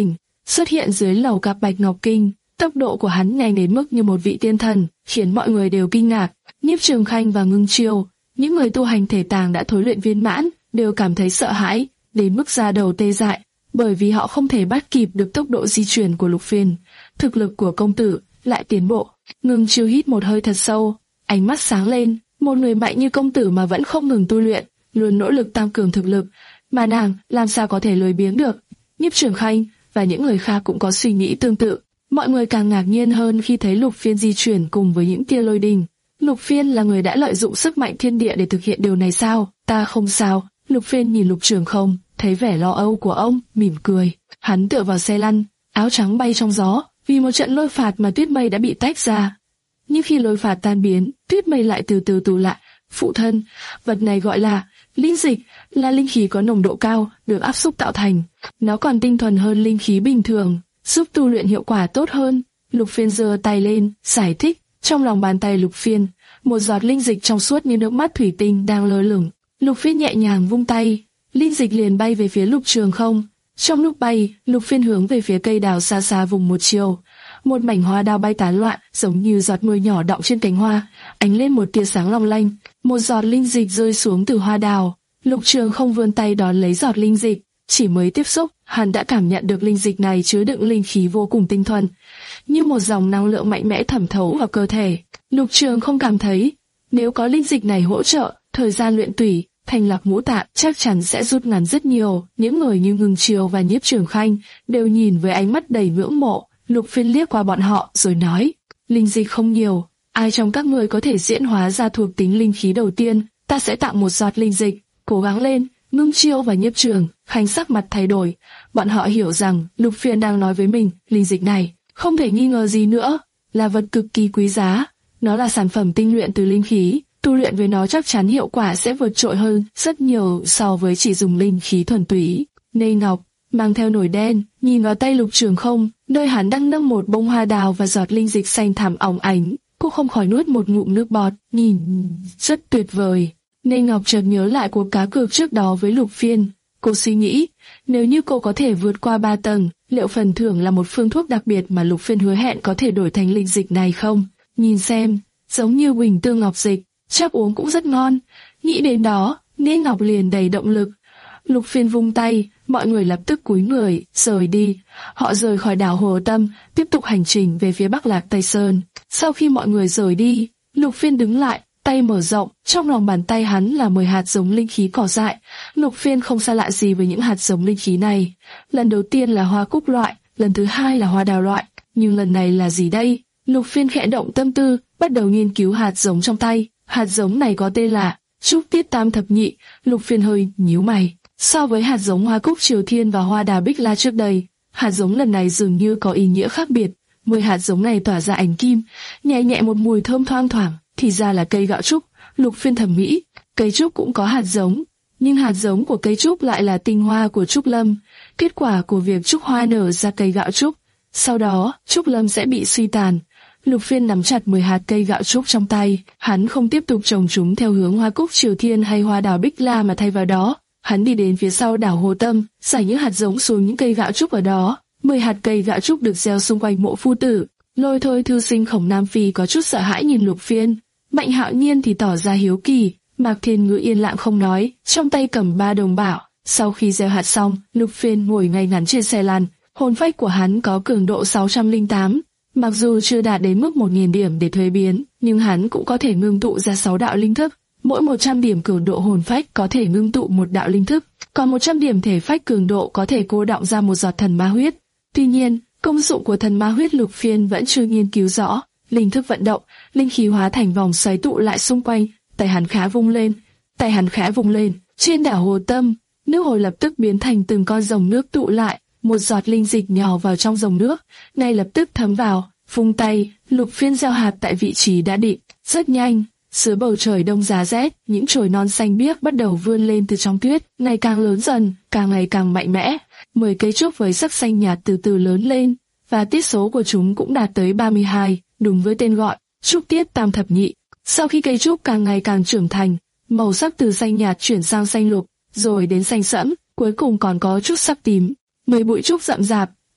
xuất hiện dưới lầu cặp Bạch Ngọc Kinh. Tốc độ của hắn nhanh đến mức như một vị tiên thần, khiến mọi người đều kinh ngạc. Nhiếp Trường Khanh và Ngưng Chiêu, những người tu hành thể tàng đã thối luyện viên mãn, đều cảm thấy sợ hãi, đến mức da đầu tê dại, bởi vì họ không thể bắt kịp được tốc độ di chuyển của Lục Phiên. Thực lực của công tử lại tiến bộ. Ngưng Chiêu hít một hơi thật sâu, ánh mắt sáng lên. Một người mạnh như công tử mà vẫn không ngừng tu luyện, luôn nỗ lực tăng cường thực lực, mà nàng làm sao có thể lười biếng được? Nhiếp Trường Khanh và những người khác cũng có suy nghĩ tương tự. Mọi người càng ngạc nhiên hơn khi thấy Lục Phiên di chuyển cùng với những tia lôi đình. Lục Phiên là người đã lợi dụng sức mạnh thiên địa để thực hiện điều này sao? Ta không sao. Lục Phiên nhìn Lục Trường Không, thấy vẻ lo âu của ông, mỉm cười. Hắn tựa vào xe lăn, áo trắng bay trong gió, vì một trận lôi phạt mà tuyết mây đã bị tách ra. Nhưng khi lôi phạt tan biến, tuyết mây lại từ từ tụ lại. Phụ thân, vật này gọi là linh dịch, là linh khí có nồng độ cao, được áp xúc tạo thành. Nó còn tinh thuần hơn linh khí bình thường, giúp tu luyện hiệu quả tốt hơn. Lục Phiên giơ tay lên, giải thích. Trong lòng bàn tay Lục Phiên, một giọt linh dịch trong suốt như nước mắt thủy tinh đang lơ lửng. Lục Phiên nhẹ nhàng vung tay, linh dịch liền bay về phía Lục Trường Không. Trong lúc bay, Lục Phiên hướng về phía cây đào xa xa vùng một chiều. Một mảnh hoa đào bay tán loạn, giống như giọt mưa nhỏ đọng trên cánh hoa, ánh lên một tia sáng long lanh. Một giọt linh dịch rơi xuống từ hoa đào. Lục Trường Không vươn tay đón lấy giọt linh dịch. Chỉ mới tiếp xúc, hắn đã cảm nhận được linh dịch này chứa đựng linh khí vô cùng tinh thuần, như một dòng năng lượng mạnh mẽ thẩm thấu vào cơ thể. Lục Trường Không cảm thấy, nếu có linh dịch này hỗ trợ, thời gian luyện tủy, thành lạc ngũ tạng chắc chắn sẽ rút ngắn rất nhiều. Những người như Ngưng Chiêu và Nhiếp Trường Khanh đều nhìn với ánh mắt đầy ngưỡng mộ. Lục Phiên liếc qua bọn họ rồi nói, linh dịch không nhiều, ai trong các người có thể diễn hóa ra thuộc tính linh khí đầu tiên, ta sẽ tặng một giọt linh dịch. Cố gắng lên. Ngưng Chiêu và Nhiếp Trường Khanh sắc mặt thay đổi, bọn họ hiểu rằng Lục Phiên đang nói với mình, linh dịch này không thể nghi ngờ gì nữa là vật cực kỳ quý giá. Nó là sản phẩm tinh luyện từ linh khí, tu luyện với nó chắc chắn hiệu quả sẽ vượt trội hơn rất nhiều so với chỉ dùng linh khí thuần túy. Nê Ngọc mang theo nồi đen, nhìn vào tay Lục Trường Không, nơi hắn đang nâng một bông hoa đào và giọt linh dịch xanh thẳm óng ánh. Cô không khỏi nuốt một ngụm nước bọt, nhìn rất tuyệt vời. Nê Ngọc chợt nhớ lại cuộc cá cược trước đó với Lục Phiên. Cô suy nghĩ, nếu như cô có thể vượt qua ba tầng, liệu phần thưởng là một phương thuốc đặc biệt mà Lục Phiên hứa hẹn có thể đổi thành linh dịch này không? Nhìn xem, giống như Huỳnh Tương Ngọc dịch, chắc uống cũng rất ngon. Nghĩ đến đó, Nê Ngọc liền đầy động lực. Lục Phiên vung tay, mọi người lập tức cúi người, rời đi. Họ rời khỏi đảo Hồ Tâm, tiếp tục hành trình về phía Bắc Lạc Tây Sơn. Sau khi mọi người rời đi, Lục Phiên đứng lại, tay mở rộng, trong lòng bàn tay hắn là mười hạt giống linh khí cỏ dại. Lục Phiên không xa lạ gì với những hạt giống linh khí này. Lần đầu tiên là hoa cúc loại, lần thứ hai là hoa đào loại, nhưng lần này là gì đây? Lục Phiên khẽ động tâm tư, bắt đầu nghiên cứu hạt giống trong tay. Hạt giống này có tên là Trúc Tiết Tam Thập Nhị. Lục Phiên hơi nhíu mày. So với hạt giống hoa cúc Triều Thiên và hoa đào Bích La trước đây, hạt giống lần này dường như có ý nghĩa khác biệt. Mười hạt giống này tỏa ra ánh kim, nhẹ nhẹ một mùi thơm thoang thoảng. Thì ra là cây gạo trúc. Lục Phiên thẩm mỹ, cây trúc cũng có hạt giống, nhưng hạt giống của cây trúc lại là tinh hoa của trúc lâm, kết quả của việc trúc hoa nở ra cây gạo trúc. Sau đó, trúc lâm sẽ bị suy tàn. Lục Phiên nắm chặt mười hạt cây gạo trúc trong tay, hắn không tiếp tục trồng chúng theo hướng hoa cúc Triều Thiên hay hoa đào Bích La mà thay vào đó, hắn đi đến phía sau đảo Hồ Tâm, rải những hạt giống xuống những cây gạo trúc ở đó. Mười hạt cây gạo trúc được gieo xung quanh mộ phu tử. Lôi Thôi thư sinh Khổng Nam Phi có chút sợ hãi nhìn Lục Phiên. Mạnh Hạo Nhiên thì tỏ ra hiếu kỳ, Mạc Thiên Ngữ yên lặng không nói, trong tay cầm ba đồng bảo. Sau khi gieo hạt xong, Lục Phiên ngồi ngay ngắn trên xe lăn, hồn phách của hắn có cường độ sáu trăm lẻ tám. Mặc dù chưa đạt đến mức một nghìn điểm để thuế biến, nhưng hắn cũng có thể ngưng tụ ra sáu đạo linh thức. Mỗi một trăm điểm cường độ hồn phách có thể ngưng tụ một đạo linh thức, còn một trăm điểm thể phách cường độ có thể cô đọng ra một giọt thần ma huyết. Tuy nhiên, công dụng của thần ma huyết Lục Phiên vẫn chưa nghiên cứu rõ. Linh thức vận động, linh khí hóa thành vòng xoáy tụ lại xung quanh, tay hắn khẽ vung lên, tay hắn khẽ vung lên, trên đảo Hồ Tâm, nước hồ lập tức biến thành từng con rồng nước tụ lại, một giọt linh dịch nhỏ vào trong rồng nước, ngay lập tức thấm vào. Vung tay, Lục Phiên gieo hạt tại vị trí đã định. Rất nhanh, dưới bầu trời đông giá rét, những chồi non xanh biếc bắt đầu vươn lên từ trong tuyết, ngày càng lớn dần, càng ngày càng mạnh mẽ. Mười cây trúc với sắc xanh nhạt từ từ lớn lên, và tiết số của chúng cũng đạt tới ba mươi hai, đúng với tên gọi, Trúc Tiết Tam Thập Nhị. Sau khi cây trúc càng ngày càng trưởng thành, màu sắc từ xanh nhạt chuyển sang xanh lục, rồi đến xanh sẫm, cuối cùng còn có chút sắc tím. Mười bụi trúc rậm rạp,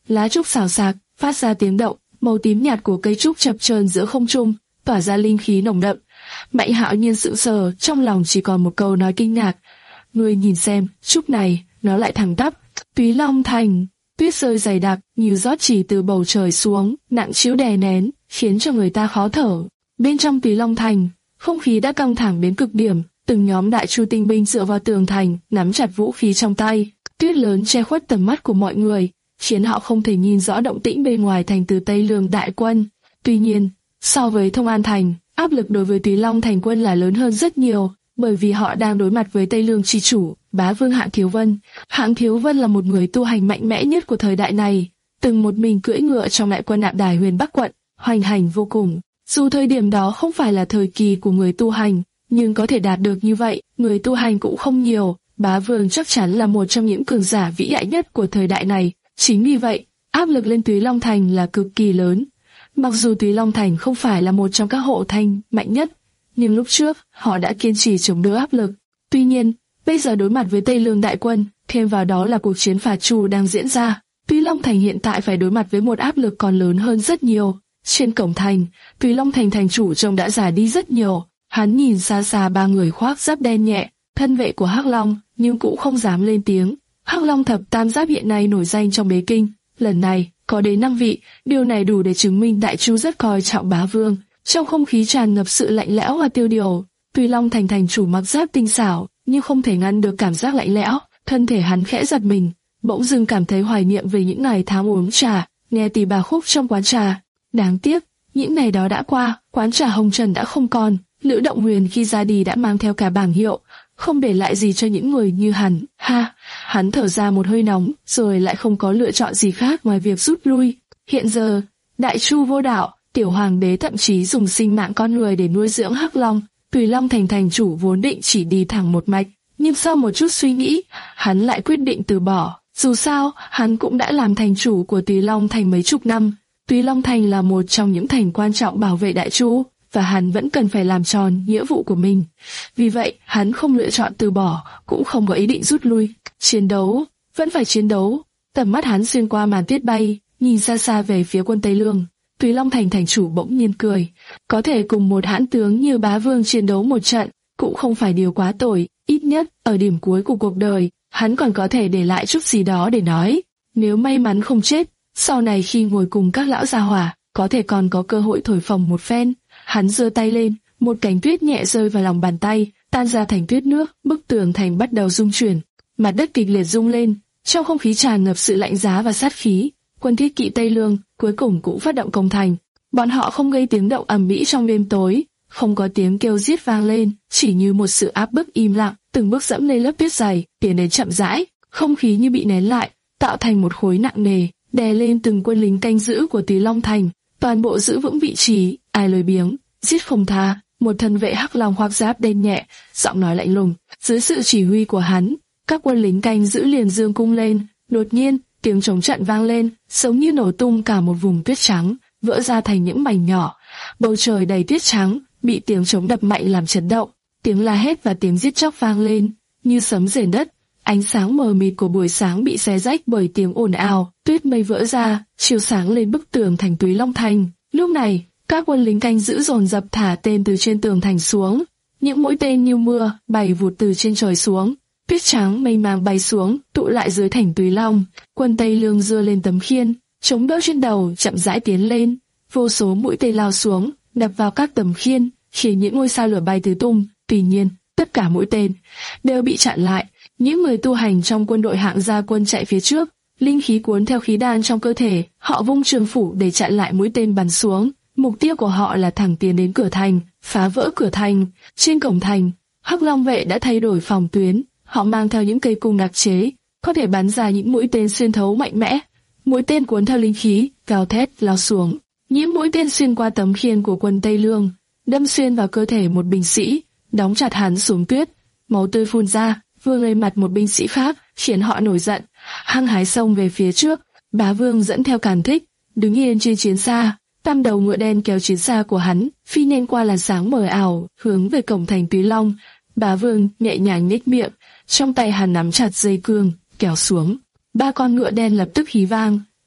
lá trúc xào xạc, phát ra tiếng động, màu tím nhạt của cây trúc chập chờn giữa không trung, tỏa ra linh khí nồng đậm. Mạnh Hạo Nhiên sững sờ, trong lòng chỉ còn một câu nói kinh ngạc. Ngươi nhìn xem, trúc này, nó lại thẳng tắp. Túy Long Thành, tuyết rơi dày đặc, như rót chỉ từ bầu trời xuống, nặng trĩu đè nén, khiến cho người ta khó thở. Bên trong Túy Long Thành, không khí đã căng thẳng đến cực điểm, từng nhóm đại chu tinh binh dựa vào tường thành, nắm chặt vũ khí trong tay. Tuyết lớn che khuất tầm mắt của mọi người, khiến họ không thể nhìn rõ động tĩnh bên ngoài thành từ Tây Lương đại quân. Tuy nhiên, so với Thông An Thành, áp lực đối với Túy Long Thành quân là lớn hơn rất nhiều, bởi vì họ đang đối mặt với Tây Lương chi chủ, bá vương Hạng Thiếu Vân. Hạng Thiếu Vân là một người tu hành mạnh mẽ nhất của thời đại này, từng một mình cưỡi ngựa trong đại quân Nạp Đài Huyền Bắc quận, hoành hành vô cùng. Dù thời điểm đó không phải là thời kỳ của người tu hành, nhưng có thể đạt được như vậy, người tu hành cũng không nhiều. Bá vương chắc chắn là một trong những cường giả vĩ đại nhất của thời đại này. Chính vì vậy, áp lực lên Túy Long Thành là cực kỳ lớn. Mặc dù Túy Long Thành không phải là một trong các hộ thành mạnh nhất, nhưng lúc trước họ đã kiên trì chống đỡ áp lực. Tuy nhiên, bây giờ đối mặt với Tây Lương đại quân, thêm vào đó là cuộc chiến phá Chu đang diễn ra, Túy Long Thành hiện tại phải đối mặt với một áp lực còn lớn hơn rất nhiều. Trên cổng thành, Túy Long Thành thành chủ trông đã già đi rất nhiều. Hắn nhìn xa xa ba người khoác giáp đen nhẹ, thân vệ của Hắc Long, nhưng cũng không dám lên tiếng. Hắc Long thập tam giáp hiện nay nổi danh trong Bế Kinh, lần này có đến năm vị, điều này đủ để chứng minh Đại Chu rất coi trọng bá vương. Trong không khí tràn ngập sự lạnh lẽo và tiêu điều. Túy Long Thành thành chủ mặc giáp tinh xảo, nhưng không thể ngăn được cảm giác lạnh lẽo. Thân thể hắn khẽ giật mình, bỗng dưng cảm thấy hoài niệm về những ngày tháng uống trà, nghe tỳ bà khúc trong quán trà. Đáng tiếc, những ngày đó đã qua, quán trà Hồng Trần đã không còn. Lữ Động Huyền khi ra đi đã mang theo cả bảng hiệu, không để lại gì cho những người như hắn. Ha, hắn thở ra một hơi nóng, rồi lại không có lựa chọn gì khác ngoài việc rút lui. Hiện giờ, Đại Chu vô đạo, Tiểu Hoàng đế thậm chí dùng sinh mạng con người để nuôi dưỡng Hắc Long. Túy Long Thành thành chủ vốn định chỉ đi thẳng một mạch, nhưng sau một chút suy nghĩ, hắn lại quyết định từ bỏ. Dù sao, hắn cũng đã làm thành chủ của Túy Long Thành mấy chục năm. Túy Long Thành là một trong những thành quan trọng bảo vệ Đại Chu, và hắn vẫn cần phải làm tròn nghĩa vụ của mình. Vì vậy, hắn không lựa chọn từ bỏ, cũng không có ý định rút lui. Chiến đấu, vẫn phải chiến đấu. Tầm mắt hắn xuyên qua màn tuyết bay, nhìn xa xa về phía quân Tây Lương. Túy Long Thành thành chủ bỗng nhiên cười. Có thể cùng một hãn tướng như bá vương chiến đấu một trận, cũng không phải điều quá tồi. Ít nhất, ở điểm cuối của cuộc đời, hắn còn có thể để lại chút gì đó để nói. Nếu may mắn không chết, sau này khi ngồi cùng các lão gia hỏa, có thể còn có cơ hội thổi phồng một phen. Hắn giơ tay lên, một cánh tuyết nhẹ rơi vào lòng bàn tay, tan ra thành tuyết nước, bức tường thành bắt đầu rung chuyển. Mặt đất kịch liệt rung lên, trong không khí tràn ngập sự lạnh giá và sát khí. Quân thiết kỵ Tây Lương cuối cùng cũng phát động công thành. Bọn họ không gây tiếng động ầm ĩ trong đêm tối, không có tiếng kêu giết vang lên, chỉ như một sự áp bức im lặng, từng bước dẫm lên lớp tuyết dày, tiến đến chậm rãi, không khí như bị nén lại, tạo thành một khối nặng nề, đè lên từng quân lính canh giữ của Túy Long Thành. Toàn bộ giữ vững vị trí, ai lười biếng, giết không tha. Một thân vệ Hắc Long khoác giáp đen nhẹ, giọng nói lạnh lùng. Dưới sự chỉ huy của hắn, các quân lính canh giữ liền dương cung lên. Đột nhiên, tiếng trống trận vang lên, giống như nổ tung cả một vùng tuyết trắng, vỡ ra thành những mảnh nhỏ. Bầu trời đầy tuyết trắng, bị tiếng trống đập mạnh làm chấn động. Tiếng la hét và tiếng giết chóc vang lên, như sấm rền đất. Ánh sáng mờ mịt của buổi sáng bị xé rách bởi tiếng ồn ào, tuyết mây vỡ ra, chiếu sáng lên bức tường thành Túy Long Thành. Lúc này, các quân lính canh giữ dồn dập thả tên từ trên tường thành xuống. Những mũi tên như mưa bay vụt từ trên trời xuống. Tuyết trắng mây màng bay xuống, tụ lại dưới thành Túy Long. Quân Tây Lương giơ lên tấm khiên, chống đỡ trên đầu, chậm rãi tiến lên. Vô số mũi tên lao xuống, đập vào các tấm khiên, khiến những ngôi sao lửa bay tứ tung. Tuy nhiên, tất cả mũi tên đều bị chặn lại. Những người tu hành trong quân đội hạng gia quân chạy phía trước, linh khí cuốn theo khí đan trong cơ thể, họ vung trường phủ để chặn lại mũi tên bắn xuống. Mục tiêu của họ là thẳng tiến đến cửa thành, phá vỡ cửa thành. Trên cổng thành, Hắc Long vệ đã thay đổi phòng tuyến, họ mang theo những cây cung đặc chế, có thể bắn ra những mũi tên xuyên thấu mạnh mẽ. Mũi tên cuốn theo linh khí, gào thét lao xuống. Những mũi tên xuyên qua tấm khiên của quân Tây Lương, đâm xuyên vào cơ thể một binh sĩ, đóng chặt hắn xuống tuyết. Máu tươi phun ra, vương lên mặt một binh sĩ khác, khiến họ nổi giận, hăng hái xông về phía trước. Bá vương dẫn theo Càn Thích, đứng yên trên chiến xa, tam đầu ngựa đen kéo chiến xa của hắn, phi nhanh qua làn sáng mờ ảo, hướng về cổng thành Túy Long. Bá vương nhẹ nhàng nhếch miệng, trong tay hắn nắm chặt dây cương, kéo xuống. Ba con ngựa đen lập tức hí vang,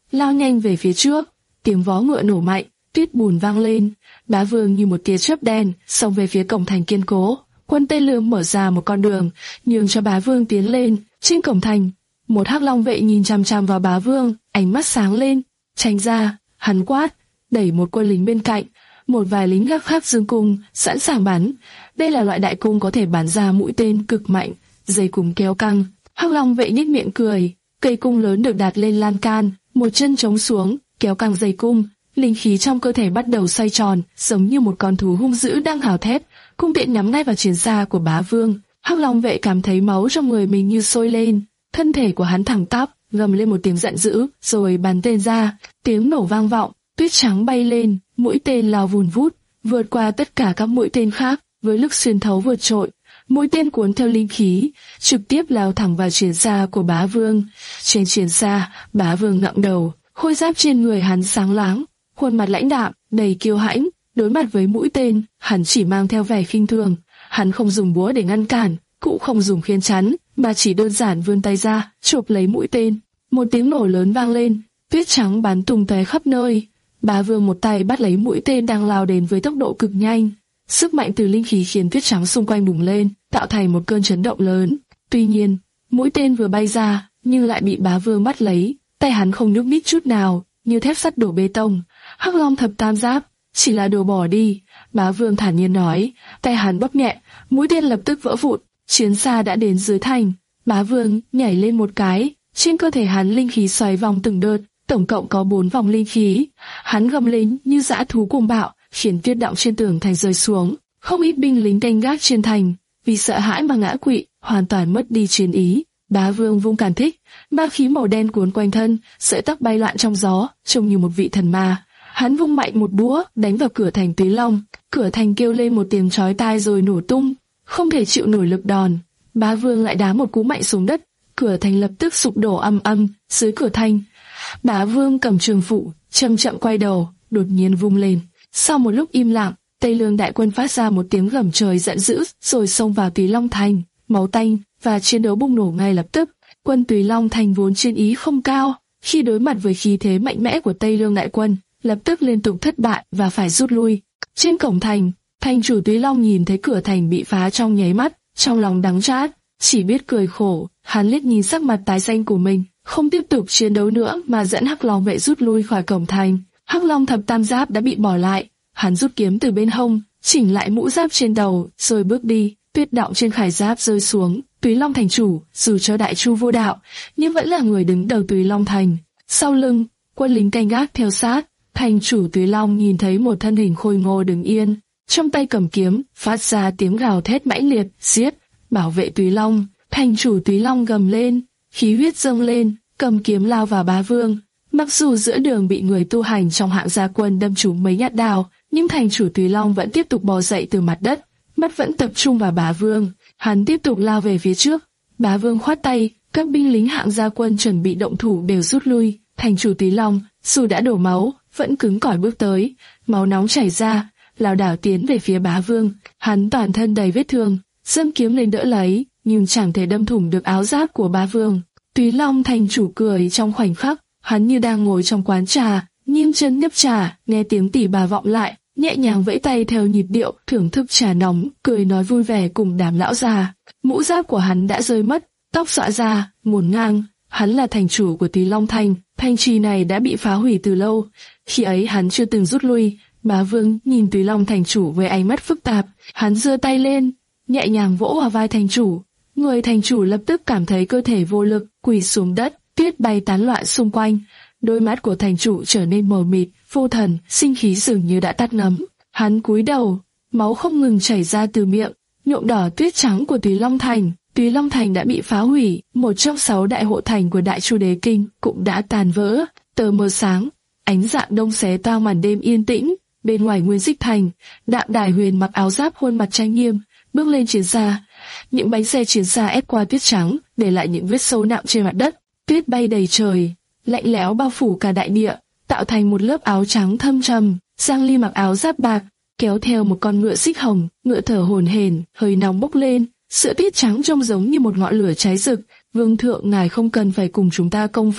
lao nhanh về phía trước. Tiếng vó ngựa nổ mạnh, tuyết bùn vang lên. Bá Vương như một tia chớp đen xông về phía cổng thành kiên cố. Quân Tây Lương mở ra một con đường, nhường cho Bá Vương tiến lên. Trên cổng thành, một hắc long vệ nhìn chằm chằm vào Bá Vương, ánh mắt sáng lên. Tránh ra, hắn quát, đẩy một quân lính bên cạnh. Một vài lính gác khác dương cung, sẵn sàng bắn. Đây là loại đại cung có thể bắn ra mũi tên cực mạnh, dây cung kéo căng. Hắc long vệ nhếch miệng cười, cây cung lớn được đặt lên lan can, một chân chống xuống, kéo căng dây cung. Linh khí trong cơ thể bắt đầu xoay tròn, giống như một con thú hung dữ đang gào thét. Cung tiện nhắm ngay vào chiến xa của Bá Vương. Hắc long vệ cảm thấy máu trong người mình như sôi lên, thân thể của hắn thẳng tắp, gầm lên một tiếng giận dữ, rồi bắn tên ra. Tiếng nổ vang vọng, tuyết trắng bay lên, mũi tên lao vùn vút, vượt qua tất cả các mũi tên khác, với lực xuyên thấu vượt trội. Mũi tên cuốn theo linh khí, trực tiếp lao thẳng vào chiến xa của Bá Vương. Trên chiến xa, Bá Vương ngẩng đầu, khôi giáp trên người hắn sáng láng, khuôn mặt lãnh đạm, đầy kiêu hãnh. Đối mặt với mũi tên, hắn chỉ mang theo vẻ khinh thường. Hắn không dùng búa để ngăn cản, cũng không dùng khiên chắn, mà chỉ đơn giản vươn tay ra, chộp lấy mũi tên. Một tiếng nổ lớn vang lên, tuyết trắng bắn tung tóe khắp nơi. Bá Vương một tay bắt lấy mũi tên đang lao đến với tốc độ cực nhanh. Sức mạnh từ linh khí khiến tuyết trắng xung quanh bùng lên, tạo thành một cơn chấn động lớn. Tuy nhiên, mũi tên vừa bay ra, nhưng lại bị Bá Vương bắt lấy. Tay hắn không nhúc nhích chút nào, như thép sắt đổ bê tông. Hắc Long thập tam giáp, chỉ là đồ bỏ đi. Bá Vương thản nhiên nói, tay hắn bóp nhẹ, mũi tên lập tức vỡ vụn. Chiến xa đã đến dưới thành. Bá Vương nhảy lên một cái, trên cơ thể hắn linh khí xoay vòng từng đợt, tổng cộng có bốn vòng linh khí. Hắn gầm lên như dã thú cuồng bạo, khiến tuyết động trên tường thành rơi xuống. Không ít binh lính canh gác trên thành, vì sợ hãi mà ngã quỵ, hoàn toàn mất đi chiến ý. Bá Vương vung càn thích, ma khí màu đen cuốn quanh thân, sợi tóc bay loạn trong gió, trông như một vị thần ma. Hắn vung mạnh một búa, đánh vào cửa thành Túy Long. Cửa thành kêu lên một tiếng chói tai rồi nổ tung, không thể chịu nổi lực đòn. Bá Vương lại đá một cú mạnh xuống đất, cửa thành lập tức sụp đổ âm âm. Dưới cửa thành, Bá Vương cầm trường phủ, chậm chậm quay đầu, đột nhiên vung lên. Sau một lúc im lặng, Tây Lương đại quân phát ra một tiếng gầm trời giận dữ, rồi xông vào Túy Long thành. Máu tanh và chiến đấu bùng nổ ngay lập tức. Quân Túy Long thành vốn chiến ý không cao, khi đối mặt với khí thế mạnh mẽ của Tây Lương đại quân, lập tức liên tục thất bại và phải rút lui. Trên cổng thành, thành chủ Túy Long nhìn thấy cửa thành bị phá trong nháy mắt, trong lòng đắng chát, chỉ biết cười khổ. Hắn liếc nhìn sắc mặt tái xanh của mình, không tiếp tục chiến đấu nữa mà dẫn Hắc Long vệ rút lui khỏi cổng thành. Hắc Long thập tam giáp đã bị bỏ lại, hắn rút kiếm từ bên hông, chỉnh lại mũ giáp trên đầu, rồi bước đi. Tuyết đọng trên khải giáp rơi xuống. Túy Long thành chủ, dù cho đại chu vô đạo, nhưng vẫn là người đứng đầu Túy Long thành. Sau lưng, quân lính canh gác theo sát. Thành chủ Túy Long nhìn thấy một thân hình khôi ngô đứng yên, trong tay cầm kiếm, phát ra tiếng gào thét mãnh liệt, giết, bảo vệ Túy Long. Thành chủ Túy Long gầm lên, khí huyết dâng lên, cầm kiếm lao vào Bá Vương. Mặc dù giữa đường bị người tu hành trong hạng gia quân đâm trúng mấy nhát đao, nhưng thành chủ Túy Long vẫn tiếp tục bò dậy từ mặt đất, mắt vẫn tập trung vào Bá Vương. Hắn tiếp tục lao về phía trước. Bá Vương khoát tay, các binh lính hạng gia quân chuẩn bị động thủ đều rút lui. Thành chủ Túy Long, dù đã đổ máu, vẫn cứng cỏi bước tới, máu nóng chảy ra, lảo đảo tiến về phía Bá Vương. Hắn toàn thân đầy vết thương, giơ kiếm lên đỡ lấy, nhưng chẳng thể đâm thủng được áo giáp của Bá Vương. Túy Long thành chủ cười trong khoảnh khắc, hắn như đang ngồi trong quán trà, nghiêng chân nhấp trà, nghe tiếng tỷ bà vọng lại, nhẹ nhàng vẫy tay theo nhịp điệu, thưởng thức trà nóng, cười nói vui vẻ cùng đám lão già. Mũ giáp của hắn đã rơi mất, tóc xõa ra, ngổn ngang. Hắn là thành chủ của Túy Long thành, thành trì này đã bị phá hủy từ lâu. Khi ấy hắn chưa từng rút lui. Bá Vương nhìn Túy Long thành chủ với ánh mắt phức tạp, hắn giơ tay lên, nhẹ nhàng vỗ vào vai thành chủ. Người thành chủ lập tức cảm thấy cơ thể vô lực, quỳ xuống đất, tuyết bay tán loạn xung quanh. Đôi mắt của thành chủ trở nên mờ mịt, vô thần, sinh khí dường như đã tắt ngấm. Hắn cúi đầu, máu không ngừng chảy ra từ miệng, nhuộm đỏ tuyết trắng của Túy Long thành. Túy Long thành đã bị phá hủy, một trong sáu đại hộ thành của Đại Chu Đế Kinh cũng đã tàn vỡ. Tờ mờ sáng, ánh dạng đông xé toang màn đêm yên tĩnh. Bên ngoài Nguyên Xích thành, Đạm Đài Huyền mặc áo giáp khuôn mặt trang nghiêm, bước lên chiến xa. Những bánh xe chiến xa ép qua tuyết trắng, để lại những vết sâu nặng trên mặt đất. Tuyết bay đầy trời, lạnh lẽo bao phủ cả đại địa, tạo thành một lớp áo trắng thâm trầm. Giang Ly mặc áo giáp bạc, kéo theo một con ngựa xích hồng, ngựa thở hổn hển, hơi nóng bốc lên. Sữa tiết trắng trông giống như một ngọn lửa cháy rực. Vương thượng, ngài không cần phải cùng chúng ta công phạt.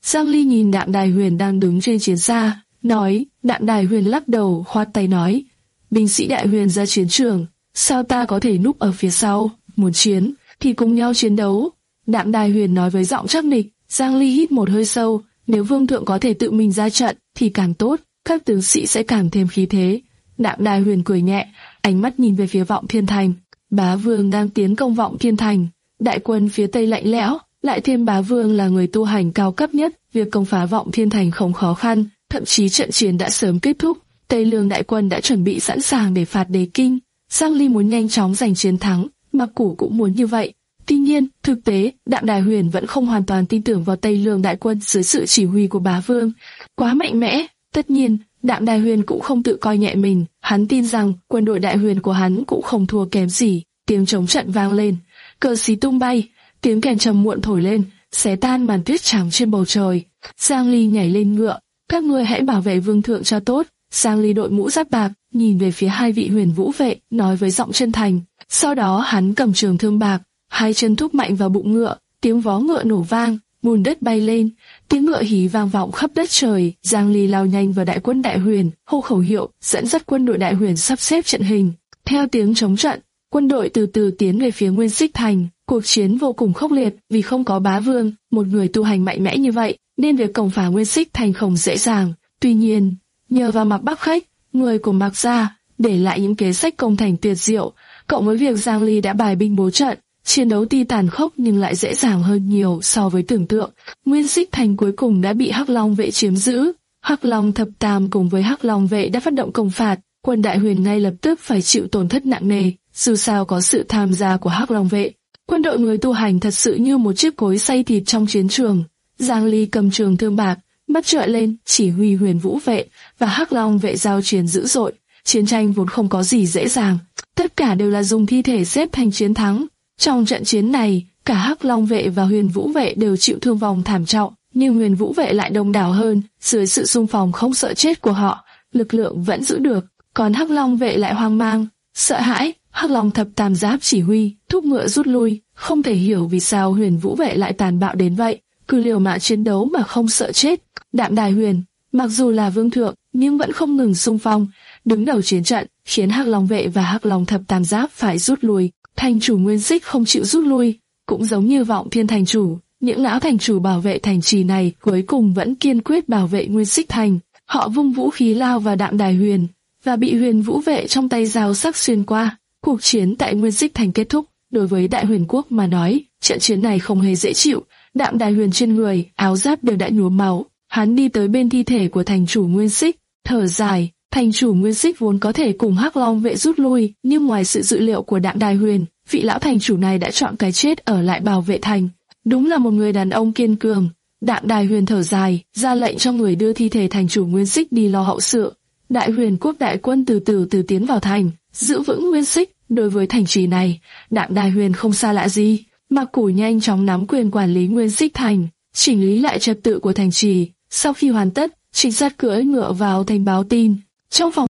Giang Ly nhìn Đặng Đài Huyền đang đứng trên chiến xa, nói. Đặng Đài Huyền lắc đầu, khoát tay nói, binh sĩ Đại Huyền ra chiến trường, sao ta có thể núp ở phía sau, muốn chiến thì cùng nhau chiến đấu. Đặng Đài Huyền nói với giọng chắc nịch. Giang Ly hít một hơi sâu, nếu vương thượng có thể tự mình ra trận thì càng tốt, các tướng sĩ sẽ càng thêm khí thế. Đặng Đài Huyền cười nhẹ, ánh mắt nhìn về phía Vọng Thiên Thành. Bá Vương đang tiến công Vọng Thiên Thành, đại quân phía tây lạnh lẽo, lại thêm Bá Vương là người tu hành cao cấp nhất, việc công phá Vọng Thiên Thành không khó khăn, thậm chí trận chiến đã sớm kết thúc. Tây Lương đại quân đã chuẩn bị sẵn sàng để phạt Đế Kinh. Giang Ly muốn nhanh chóng giành chiến thắng, Mạc Củ cũng muốn như vậy. Tuy nhiên, thực tế, Đặng Đài Huyền vẫn không hoàn toàn tin tưởng vào Tây Lương đại quân dưới sự chỉ huy của Bá Vương. Quá mạnh mẽ. Tất nhiên, Đặng Đài Huyền cũng không tự coi nhẹ mình, hắn tin rằng quân đội Đại Huyền của hắn cũng không thua kém gì. Tiếng trống trận vang lên, cờ xí tung bay, tiếng kèn trầm muộn thổi lên, xé tan màn tuyết trắng trên bầu trời. Giang Ly nhảy lên ngựa, các ngươi hãy bảo vệ vương thượng cho tốt. Giang Ly đội mũ giáp bạc, nhìn về phía hai vị huyền vũ vệ, nói với giọng chân thành. Sau đó hắn cầm trường thương bạc, hai chân thúc mạnh vào bụng ngựa, tiếng vó ngựa nổ vang, bùn đất bay lên, tiếng ngựa hí vang vọng khắp đất trời. Giang Ly lao nhanh vào đại quân Đại Huyền, hô khẩu hiệu, dẫn dắt quân đội Đại Huyền sắp xếp trận hình. Theo tiếng chống trận, quân đội từ từ tiến về phía Nguyên Xích Thành. Cuộc chiến vô cùng khốc liệt, vì không có Bá Vương, một người tu hành mạnh mẽ như vậy, nên việc công phá Nguyên Xích Thành không dễ dàng. Tuy nhiên, nhờ vào Mạc Bắc Khách, người của Mạc gia, để lại những kế sách công thành tuyệt diệu, cộng với việc Giang Ly đã bài binh bố trận, chiến đấu tuy tàn khốc nhưng lại dễ dàng hơn nhiều so với tưởng tượng. Nguyên Xích Thành cuối cùng đã bị Hắc Long vệ chiếm giữ. Hắc Long thập tam cùng với Hắc Long vệ đã phát động công phạt, quân Đại Huyền ngay lập tức phải chịu tổn thất nặng nề. Dù sao có sự tham gia của Hắc Long vệ, quân đội người tu hành thật sự như một chiếc cối xay thịt trong chiến trường. Giang Ly cầm trường thương bạc, mắt trợn lên, chỉ huy Huyền Vũ vệ và Hắc Long vệ giao chiến dữ dội. Chiến tranh vốn không có gì dễ dàng, tất cả đều là dùng thi thể xếp thành chiến thắng. Trong trận chiến này, cả Hắc Long vệ và Huyền Vũ vệ đều chịu thương vong thảm trọng, nhưng Huyền Vũ vệ lại đông đảo hơn, dưới sự xung phong không sợ chết của họ, lực lượng vẫn giữ được, còn Hắc Long vệ lại hoang mang, sợ hãi. Hắc Long thập tam giáp chỉ huy, thúc ngựa rút lui, không thể hiểu vì sao Huyền Vũ vệ lại tàn bạo đến vậy, cứ liều mạng chiến đấu mà không sợ chết. Đặng Đài Huyền, mặc dù là vương thượng, nhưng vẫn không ngừng xung phong, đứng đầu chiến trận, khiến Hắc Long vệ và Hắc Long thập tam giáp phải rút lui. Thành chủ Nguyên Xích không chịu rút lui, cũng giống như Vọng Thiên thành chủ, những lão thành chủ bảo vệ thành trì này cuối cùng vẫn kiên quyết bảo vệ Nguyên Xích Thành. Họ vung vũ khí lao vào Đặng Đài Huyền và bị Huyền Vũ vệ trong tay dao sắc xuyên qua. Cuộc chiến tại Nguyên Xích Thành kết thúc. Đối với Đại Huyền quốc mà nói, trận chiến này không hề dễ chịu. Đặng Đài Huyền trên người, áo giáp đều đã nhuốm máu. Hắn đi tới bên thi thể của thành chủ Nguyên Xích, thở dài. Thành chủ Nguyên Xích vốn có thể cùng Hắc Long vệ rút lui, nhưng ngoài sự dự liệu của Đặng Đài Huyền, vị lão thành chủ này đã chọn cái chết ở lại bảo vệ thành. Đúng là một người đàn ông kiên cường. Đặng Đài Huyền thở dài, ra lệnh cho người đưa thi thể thành chủ Nguyên Xích đi lo hậu sự. Đại Huyền quốc đại quân từ từ từ tiến vào thành, giữ vững Nguyên Xích. Đối với thành trì này, Đặng Đài Huyền không xa lạ gì. Mạc Củ nhanh chóng nắm quyền quản lý Nguyên Xích Thành, chỉnh lý lại trật tự của thành trì. Sau khi hoàn tất, trinh sát cưỡi ngựa vào thành báo tin. Trong phòng,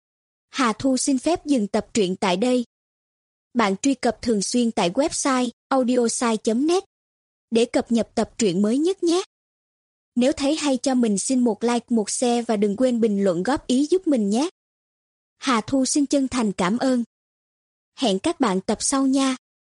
Hà Thu xin phép dừng tập truyện tại đây. Bạn truy cập thường xuyên tại website audiosai chấm net để cập nhật tập truyện mới nhất nhé. Nếu thấy hay cho mình xin một like, một share và đừng quên bình luận góp ý giúp mình nhé. Hà Thu xin chân thành cảm ơn. Hẹn các bạn tập sau nha.